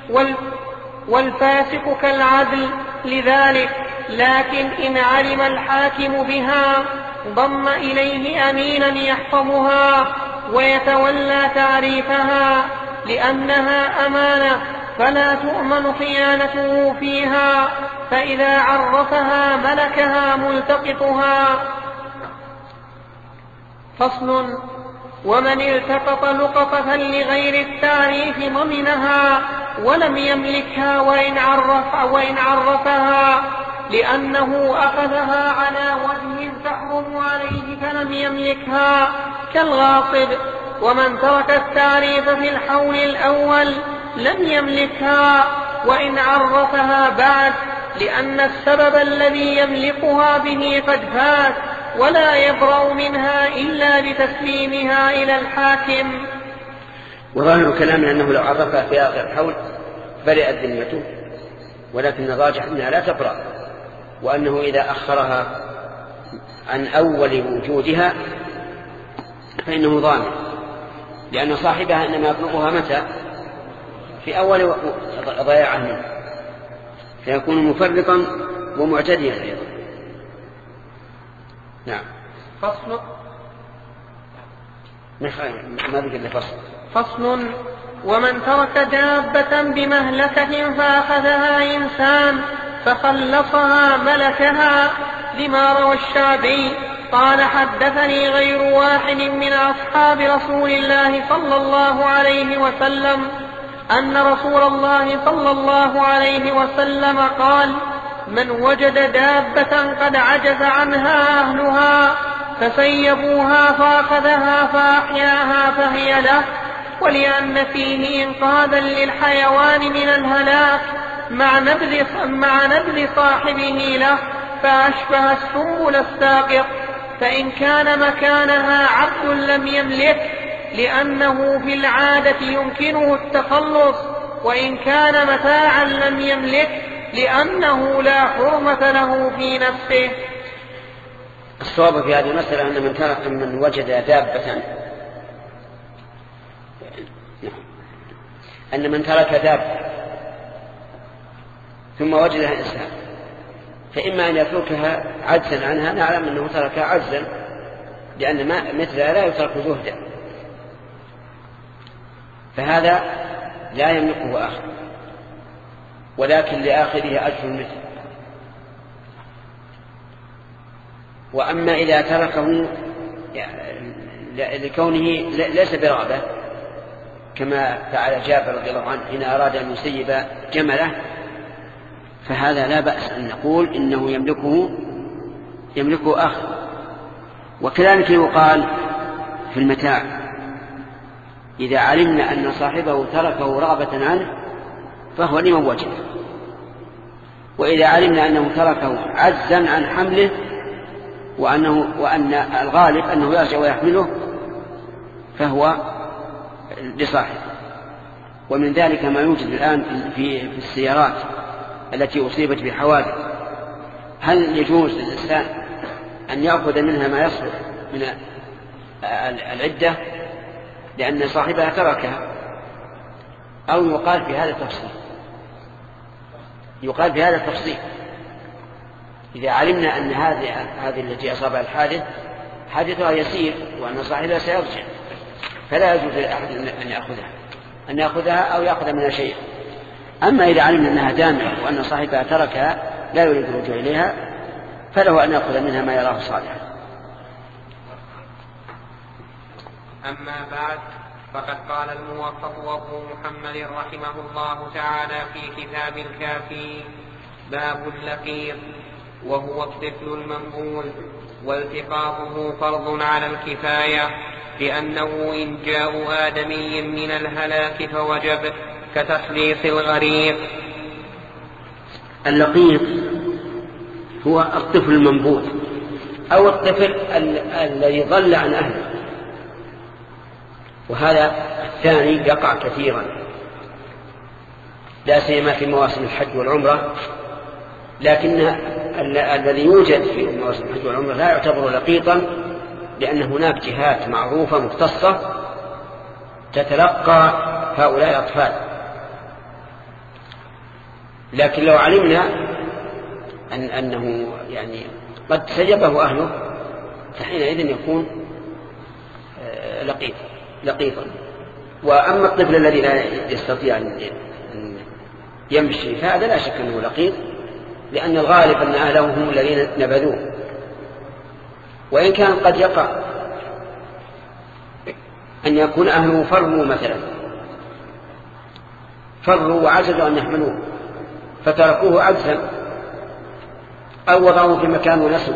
والفاسق كالعدل لذلك، لكن إن علم الحاكم بها ضم إليه أمينا يحفظها ويتولى تعريفها، لأنها أمانة فلا تؤمن خيانته فيها، فإذا عرفها ملكها ملتقطها. فصل. ومن التقط لقطة لغير التعريف ضمنها ولم يملكها وإن, عرف وإن عرفها، لأنه أخذها على وجه تحرم عليه فلم يملكها كالغاصب. ومن ترك التعريف في الحول الأول لم يملكها وإن عرفها بعد، لأن السبب الذي يملكها به قد فات، ولا يبرأ منها إلا بتسليمها إلى الحاكم. وظاهر كلامنا أنه لو عرفها في آخر الحول برئت ذمته، ولكن الراجح أنها لا تبرأ، وأنه إذا أخرها عن أول وجودها فإنه ضامن، لأن صاحبها إنما يطلبها متى؟ في أول ضياع منه، فيكون مفرطا ومعتديا أيضا. نعم. فصل. ما ذكر إلا فصل. فصل. ومن ترك دابة بمهلكة فأخذها إنسان فخلصها ملكها، لما روى الشعبي قال حدثني غير واحد من أصحاب رسول الله صلى الله عليه وسلم أن رسول الله صلى الله عليه وسلم قال: من وجد دابة قد عجز عنها أهلها فسيبوها فأخذها فأحياها فهي له، ولأن فيه إنقاذا للحيوان من الهلاك مع نبذ, مع نبذ صاحبه له، فأشبه السنبل الساقط. فإن كان مكانها عبد لم يملك، لأنه في العادة يمكنه التخلص، وإن كان متاعا لم يملك، لأنه لا حرمة له في نفسه. الصواب في هذه المسألة أن من ترك من وجد دابة أن من ترك دابة ثم وجدها إنسان، فإما أن يتركها عجزا عنها، نعلم أنه تركها عجزا، لأن ما مثلها لا يترك زهدا، فهذا لا يملكه آخر، ولكن لآخره أجر مثل. وأما إذا تركه لكونه ليس برغبة كما فعل جابر رضي الله عنه حين أراد أن يسيب جمله، فهذا لا بأس أن نقول إنه يملكه يملكه آخر. وكذلك يقال في المتاع: إذا علمنا أن صاحبه تركه رغبة عنه فهو لمن وجده، وإذا علمنا أنه تركه عجزا عن حمله وأنه وأن الغالب أنه يرجع ويحمله فهو لصاحبه. ومن ذلك ما يوجد الآن في في السيارات التي أصيبت بحوادث، هل يجوز للإنسان أن يأخذ منها ما يصلح من العدة لأن صاحبها تركها، أو يقال في هذا التفصيل يقال في هذا التفصيل إذا علمنا أن هذه هذه التي أصابها الحادث حادثها يسير وأن صاحبها سيرجع، فلا يجوز لأحد أن يأخذها أن يأخذها أو يأخذ منها شيء. أما إذا علمنا أنها دامة وأن صاحبها تركها لا يريد الرجوع إليها فله أن يأخذ منها ما يراه صالحا. أما بعد، فقد قال الموفق أبو محمد رحمه الله تعالى في كتاب الكافي: باب اللقيط، وهو الطفل المنبول، والتقاطه فرض على الكفاية، لأنه إن جاء آدمي من الهلاك فوجب، كتخليص الغريق. اللقيط هو الطفل المنبوذ أو الطفل الذي ضل عن أهله، وهذا الثاني يقع كثيرا لا سيما في مواسم الحج والعمرة، لكن الذي يوجد في مواسم الحج والعمرة لا يعتبر لقيطا، لأن هناك جهات معروفة مختصة تتلقى هؤلاء الأطفال. لكن لو علمنا أن أنه يعني قد سجبه أهله فحينئذ يكون لقيط لقيطا. وأما الطفل الذي لا يستطيع أن يمشي فهذا لا شك أنه لقيط، لأن الغالب أن أهله هم الذين نبذوه. وإن كان قد يقع أن يكون أهله فروا مثلا، فروا وعجزوا أن يحملوه فتركوه عجزا أو وضعوه في مكان ونسوا.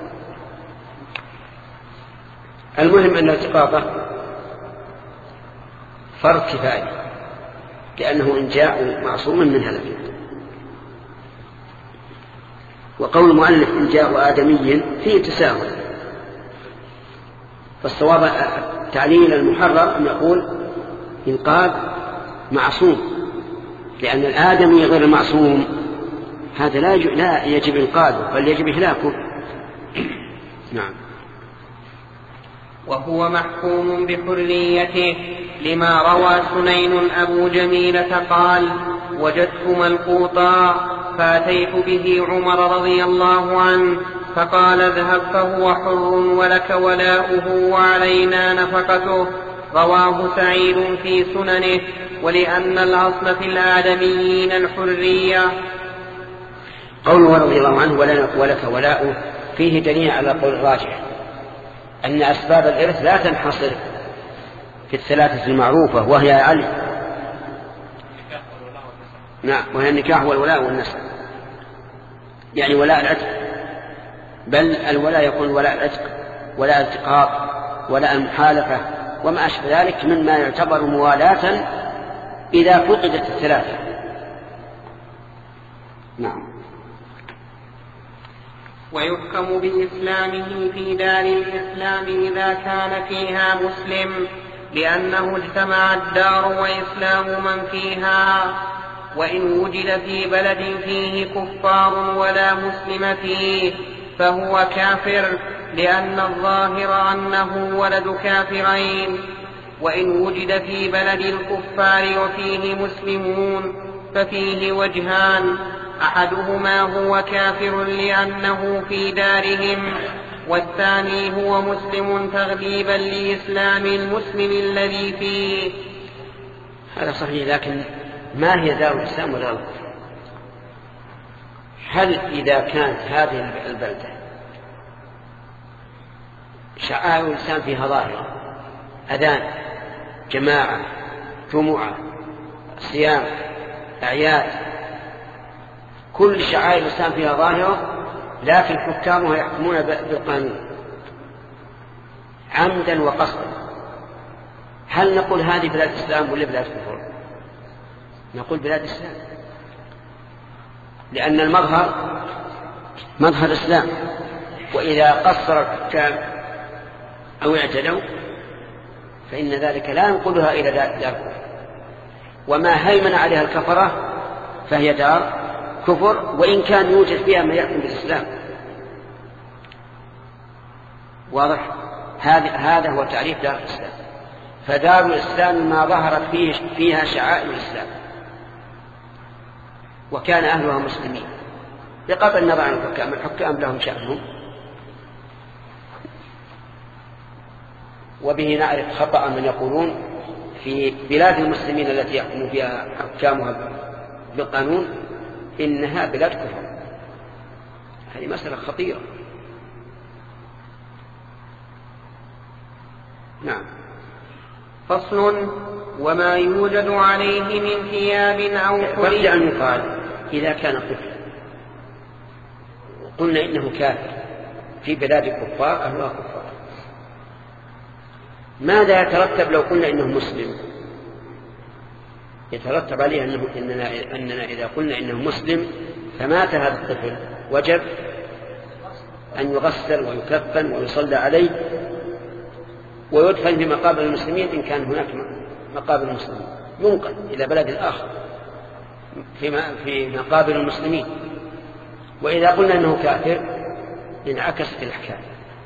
المهم أن التقاطه فرض كفاية، لأنه إن جاء معصوم من هلك. وقول المؤلف إن جاء آدمي فيه تساهل، فالصواب التعليل المحرر أن يقول إنقاذ معصوم، لأن الآدمي غير المعصوم هذا لا يجب, لا يجب إنقاذه بل يجب إهلاكه. نعم. وهو محكوم بحريته، لما روى سنين أبو جميلة قال وجدت ملقوطا فأتيت به عمر رضي الله عنه فقال اذهب فهو حر ولك ولاؤه وعلينا نفقته. رواه سعيد في سننه. ولأن الأصل في الآدميين الحرية. قوله رضي الله عنه ولك ولاؤه فيه دليل على قول الراجح أن أسباب الإرث لا تنحصر في الثلاثة المعروفة، وهي علي نعم وهي النكاح والولاء والنسب، يعني ولاء العتق، بل الولاء يكون ولاء العتق ولاء الالتقاط ولاء المحالفة وما أشبه ذلك مما يعتبر موالاة إذا فقدت الثلاثة. نعم. ويحكم بإسلامه في دار الإسلام إذا كان فيها مسلم، لأنه اجتمع الدار وإسلام من فيها. وإن وجد في بلد فيه كفار ولا مسلم فيه فهو كافر، لأن الظاهر أنه ولد كافرين. وإن وجد في بلد الكفار وفيه مسلمون ففيه وجهان، أحدهما هو كافر لأنه في دارهم، والثاني هو مسلم تغليبا لإسلام المسلم الذي فيه. هذا صحيح، لكن ما هي دار الإسلام ودار الكفر؟ هل إذا كانت هذه البلدة شعائر الإسلام فيها ظاهرة، أذان، جماعة، جمعة، صيام، أعياد، كل شعائر الإسلام فيها ظاهرة، لكن حكامها يحكمون بالقانون عمدا وقصدا، هل نقول هذه بلاد الإسلام ولا بلاد كفر؟ نقول بلاد الإسلام، لأن المظهر مظهر الإسلام. وإذا قصر الحكام أو اعتدوا فإن ذلك لا ينقلها إلى دار كفر، وما هيمن عليها الكفرة فهي دار كفر، وإن كان يوجد فيها ما يحكم بالإسلام. واضح؟ هذا هو تعريف دار الإسلام. فدار الإسلام ما ظهرت فيه فيها شعائر الإسلام وكان أهلها مسلمين، بقطع النظر عن الحكام، الحكام لهم شأنهم. وبه نعرف خطأ من يقولون في بلاد المسلمين التي يحكم فيها حكامها بالقانون إنها بلاد كفر. هذه مسألة خطيرة. نعم. فصل. وما يوجد عليه من ثياب أو حلي. رجع أن يقال إذا كان طفلا قلنا إنه كافر في بلاد الكفار أهلها كفار، ماذا يترتب لو قلنا إنه مسلم؟ يترتب عليه أنه إننا, أننا إذا قلنا إنه مسلم فمات هذا الطفل وجب أن يغسل ويكفن ويصلى عليه ويدفن في مقابر المسلمين إن كان هناك مقابر المسلمين، ينقل إلى بلد آخر في مقابر المسلمين. وإذا قلنا أنه كافر انعكست الأحكام.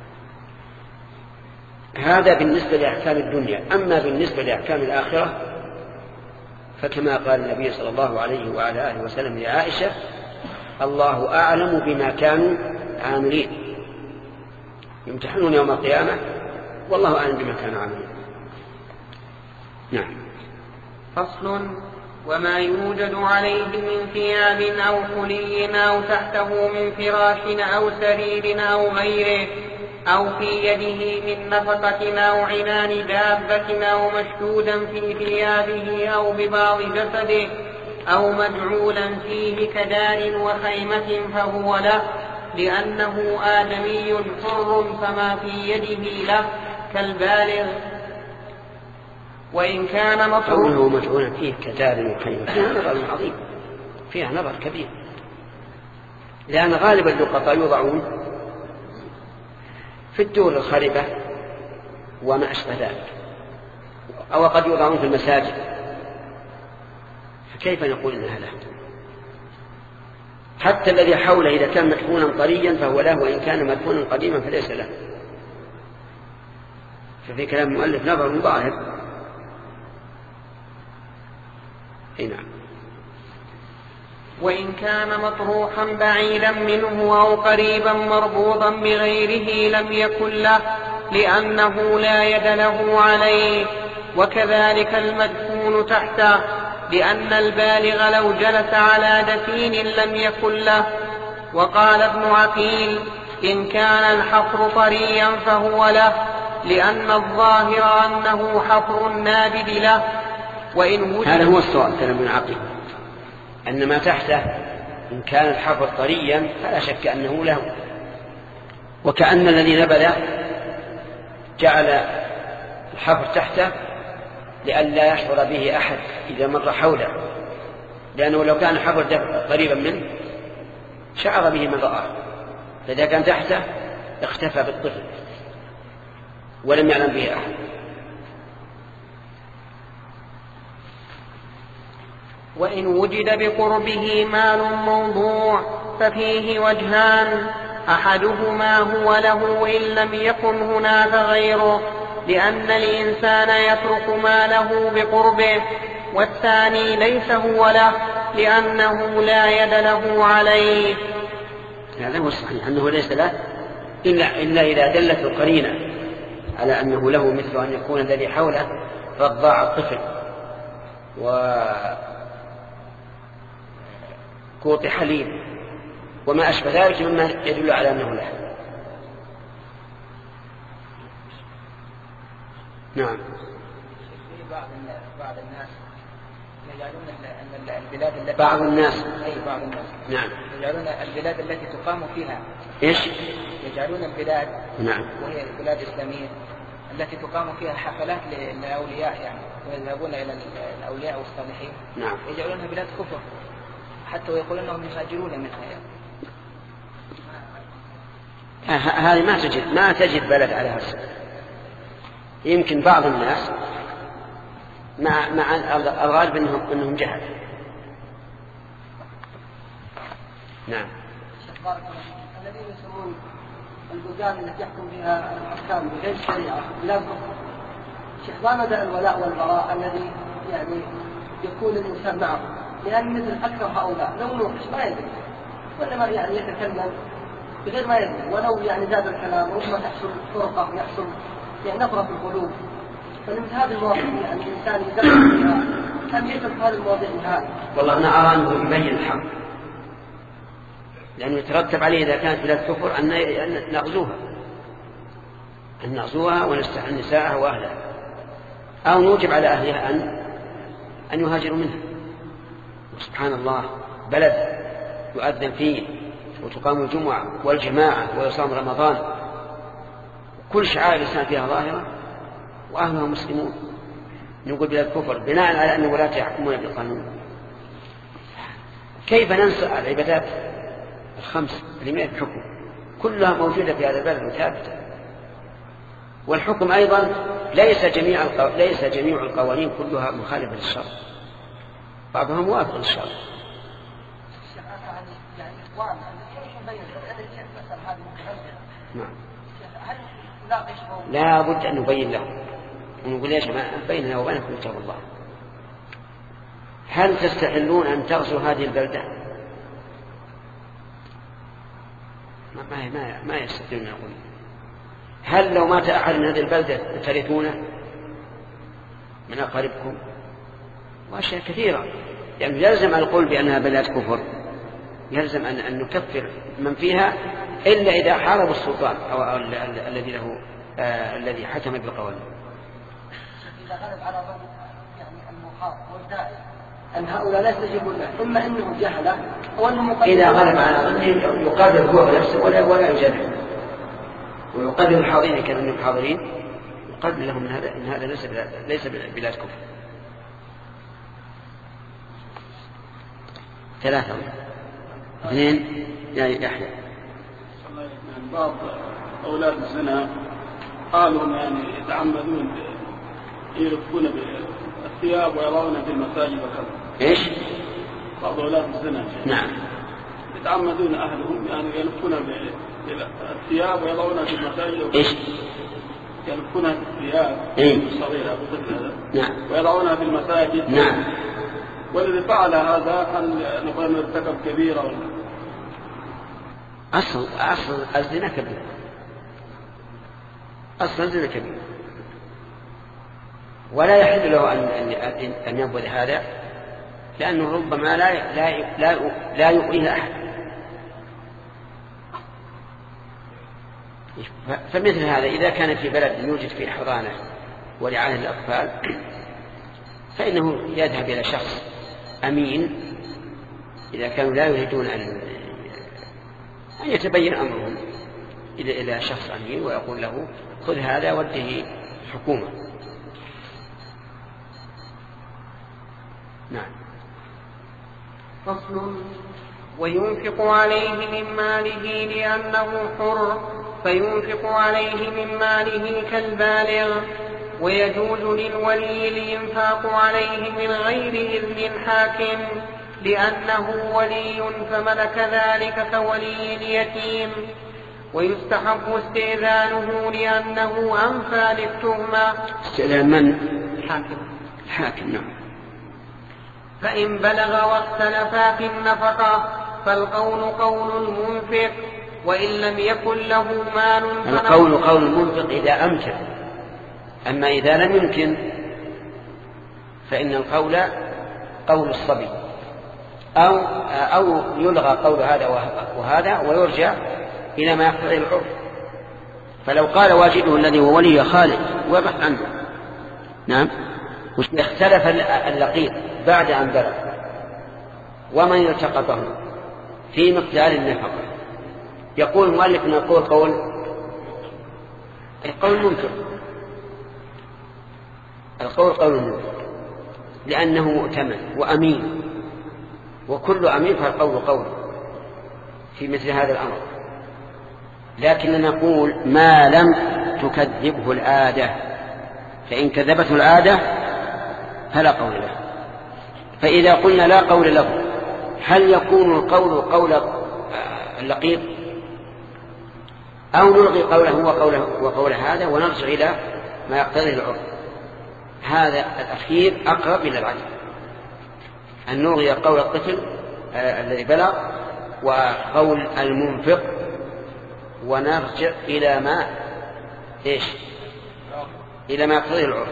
هذا بالنسبة لأحكام الدنيا. أما بالنسبة لأحكام الآخرة فكما قال النبي صلى الله عليه وعلى آله وسلم لعائشة: الله أعلم بما كانوا عاملين، يمتحنون يوم القيامة والله أعلم بما كانوا عاملين. نعم. فصل: وما يوجد عليه من ثياب أو حلي أو تحته من فراش أو سرير أو غيره، أو في يده من نفقة أو عنان دابة أو مشدودا في ثيابه أو ببعض جسده أو مجعولا فيه كدار وخيمة فهو له، لأنه آدمي حر فما في يده له كالبالغ. وإن كان مطروحا مجعولا فيه كدار وخيمة فيها نظر عظيم، فيها نظر كبير، لأن غالب اللقطاء يوضعون في الدور الخربة وما أشبه ذلك، أو قد يوضعون في المساجد، فكيف نقول إنها له؟ حتى الذي حوله إذا كان مدفونا طريا فهو له، وإن كان مدفونا قديما فليس له. ففي كلام المؤلف نظر ظاهر. نعم. وإن كان مطروحا بعيدا منه أو قريبا مربوطا بغيره لم يكن له، لأنه لا يد له عليه. وكذلك المدفون تحته، لأن البالغ لو جلس على دفين لم يكن له. وقال ابن عقيل: إن كان الحفر طريا فهو له، لأن الظاهر أنه حفر النابد له. وإن وجد هذا هو السؤال كلام ابن عقيل، أن ما تحته إن كان الحفر طريا فلا شك أنه له، وكأن الذي نبذ جعل الحفر تحته لئلا يشعر به أحد إذا مر حوله، لأنه لو كان الحفر قريبا منه شعر به من رآه، فإذا كان تحته اختفى بالطفل ولم يعلم به أحد. وإن وجد بقربه مال موضوع ففيه وجهان: أحدهما هو له إن لم يكن هناك غيره، لأن الإنسان يترك ماله بقربه، والثاني ليس هو له، لأنه لا يد له عليه. هذا هو الصحيح، أنه ليس له إلا, إلا إذا دلت القرينة على أنه له، مثل أن يكون الذي حوله رضاع الطفل وكوط حليب وما أشبه ذلك مما يدل على أنه له. نعم. بعض بعض الناس يجعلون أن البلاد التي بعض الناس أي بعض الناس نعم يجعلون البلاد التي تقام فيها إيش؟ يجعلون البلاد نعم وهي البلاد الإسلامية التي تقام فيها حفلات للأولياء، يعني ويذهبون إلى الأولياء والصالحين، نعم، يجعلونها بلاد كفر حتى ويقولون أنهم يهاجرون منها. يعني هذه ما تجد ما تجد بلد على هذا. يمكن بعض الناس مع مع الغالب انهم انهم جهل. نعم. الذين يسمون البلدان التي يحكم فيها الحكام بغير الشريعه بلاد شيخ، ما مدى الولاء والبراء الذي يعني يكون الانسان معه؟ لان مثل اكثر هؤلاء لو نوحش ما يدري، وانما يعني يتكلم بغير ما يدري، ولو يعني زاد الكلام وربما تحصل فرقه ويحصل يعني نفرة في القلوب. فمثل هذه المواضيع يعني الإنسان يدرس فيها أم يترك هذه المواضيع نهائيا؟ والله أنا أرى أنه يبين الحق، لأنه يترتب عليه إذا كانت بلاد كفر أن نغزوها أن نغزوها ونستحل نساءها وأهلها، أو نوجب على أهلها أن أن يهاجروا منها. سبحان الله، بلد يؤذن فيه وتقام الجمعة والجماعة ويصام رمضان، كل شعائر الإسلام فيها ظاهرة وأهلها مسلمون، نقول بلاد كفر بناء على أن ولاة يحكمون بالقانون. كيف ننسى العبادات الخمس اللي من الحكم كلها موجودة في هذا البلد وثابتة، والحكم أيضا ليس جميع القو... ليس جميع القوانين كلها مخالفة للشرع، بعضها موافق للشرع. نعم. لا بد أن نبين له ونقول يا جماعة بيننا وبينكم كتاب الله، هل تستحلون أن تغزوا هذه البلدة؟ ما ما ما يستطيعون يقولون. هل لو مات أحد من هذه البلدة ترثونه من أقاربكم؟ وأشياء كثيرة، يعني يلزم القول بأنها بلاد كفر، يلزم أن أن نكفر من فيها إلا إذا حارب السلطان أو الذي له آه الذي حكم بالقوانين. إذا غلب على ظن يعني المحاط والداعي أن هؤلاء لا يستجيبون له، إما أنهم جهلة أو أنهم إذا غلب على ظنه يقابل هو نفسه ولا ولا يجادل، ويقابل الحاضرين كأنهم حاضرين، يقابل لهم من هذا إن هذا ليس ليس بلاد كفر. ثلاثة اثنين يا يحيى. بعض أولاد الزنا قالوا يعني يتعمدون يلفون بالثياب ويضعونها في المساجد وكذا. إيش؟ بعض أولاد الزنا نعم يتعمدون أهلهم يعني يلفون بالثياب ويضعونها في المساجد وكذا. إيش؟ يلفونها بالثياب الصغيرة بطفل نعم ويضعونها في المساجد. نعم. والذي فعل هذا أن نقول ارتكب كبيرة ولا أصل أصل الزنا كبير، أصل الزنا كبير، ولا يحل له أن أن أن ينبذ هذا، لأنه ربما لا لا لا لا يؤذيه أحد. فمثل هذا إذا كان في بلد يوجد فيه حضانة ورعاية الأطفال فإنه يذهب إلى شخص أمين إذا كانوا لا يريدون أن أن يتبين أمرهم إلى إلى شخص أمين ويقول له خذ هذا وده حكومة. نعم. فصل. وينفق عليه من ماله لأنه حر فينفق عليه من ماله كالبالغ، ويجوز للولي الإنفاق عليه من غير إذن الحاكم لأنه ولي فملك ذلك كولي اليتيم، ويستحب استئذانه لأنه أنفى للتهمة. استئذان من؟ الحاكم. الحاكم نعم. فإن بلغ واختلفا في النفقة فالقول قول المنفق، وإن لم يكن له مال القول قول المنفق إذا أمكن، أما إذا لم يمكن فإن القول قول الصبي، أو أو يلغى قول هذا وهذا ويرجع إلى ما يقتضي العرف. فلو قال واجده الذي هو ولي خالد وبحث عنه نعم، اختلف اللقيط بعد أن بلغ ومن التقطه في مقدار النفقة، يقول المؤلف نقول قول القول منفق، القول قول منفق لأنه مؤتمن وأمين، وكل أمين فالقول قول في مثل هذا الأمر. لكن نقول ما لم تكذبه العادة، فإن كذبته العادة فلا قول له. فإذا قلنا لا قول له هل يكون القول قول اللقيط أو نلغي قوله وقوله وقول هذا ونرجع إلى ما يقتضي العرف؟ هذا الأخير أقرب إلى العدل، أن نلغي قول الطفل آه الذي بلغ وقول المنفق ونرجع إلى ما إيش إلى ما يقتضي العرف.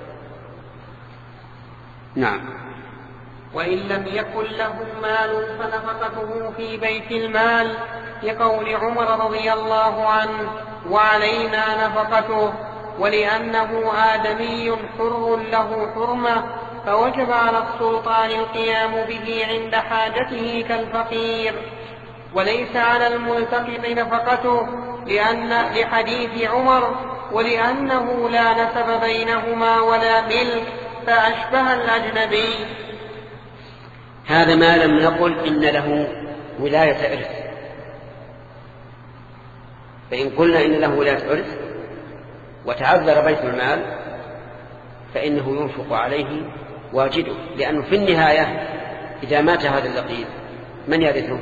نعم. وإن لم يكن له مال فنفقته في بيت المال، لقول عمر رضي الله عنه وعلينا نفقته، ولأنه آدمي حر له حرمة فوجب على السلطان القيام به عند حاجته كالفقير، وليس على الملتقط نفقته لأن لحديث عمر ولأنه لا نسب بينهما ولا ملك فأشبه الأجنبي. هذا ما لم نقل إن له ولاية إرث، فإن قلنا إن له ولاية إرث وتعذر بيت المال فإنه ينفق عليه واجده، لأنه في النهاية إذا مات هذا اللقيط من يرثه؟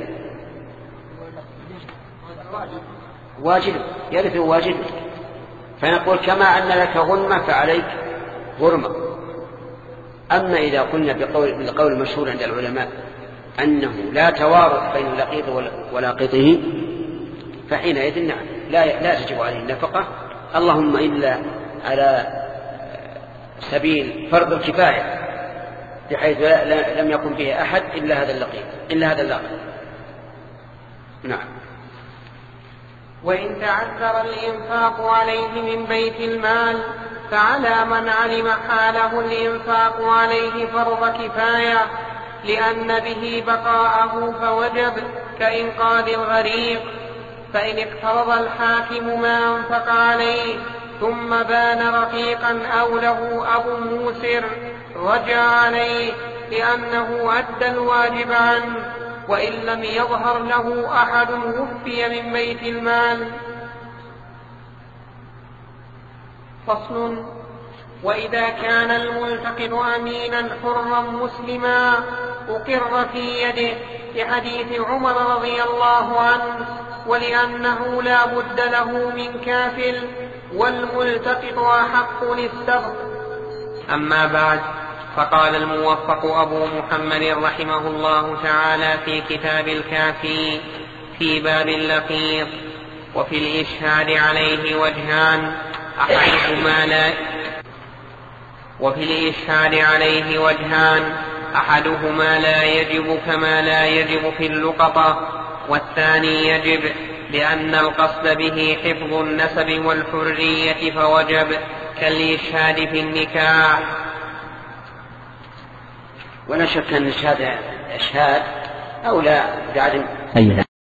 واجده، يرثه واجده. فنقول كما أن لك غنمة فعليك غرمة. أما إذا قلنا بقول بالقول المشهور عند العلماء أنه لا توارث بين اللقيط ولاقطه فحينئذ نعم لا لا تجب عليه النفقة، اللهم إلا على سبيل فرض الكفاية بحيث لم يكن به أحد إلا هذا اللقيط إلا هذا اللاقط. نعم. وإن تعذر الإنفاق عليه من بيت المال فعلى من علم حاله الإنفاق عليه فرض كفاية، لأن به بقاءه فوجب كإنقاذ الغريق. فإن اقترض الحاكم ما أنفق عليه ثم بان رقيقا أو له أب موسر رجع عليه لأنه أدى الواجب عنه، وإن لم يظهر له أحد وفي من بيت المال. فصل. وإذا كان الملتقط أمينا حرا مسلما أقر في يده لحديث عمر رضي الله عنه، ولأنه لا بد له من كافل والملتقط أحق للسبق. أما بعد، فقال الموفق أبو محمد رحمه الله تعالى في كتاب الكافي في باب اللقيط: وفي الإشهاد عليه وجهان أحدهما لا وفي الإشهاد عليه وجهان أحدهما لا يجب كما لا يجب في اللقطة، والثاني يجب لأن القصد به حفظ النسب والحرية فوجب كالإشهاد في النكاح. ولا شك أن الإشهاد أولى بعدم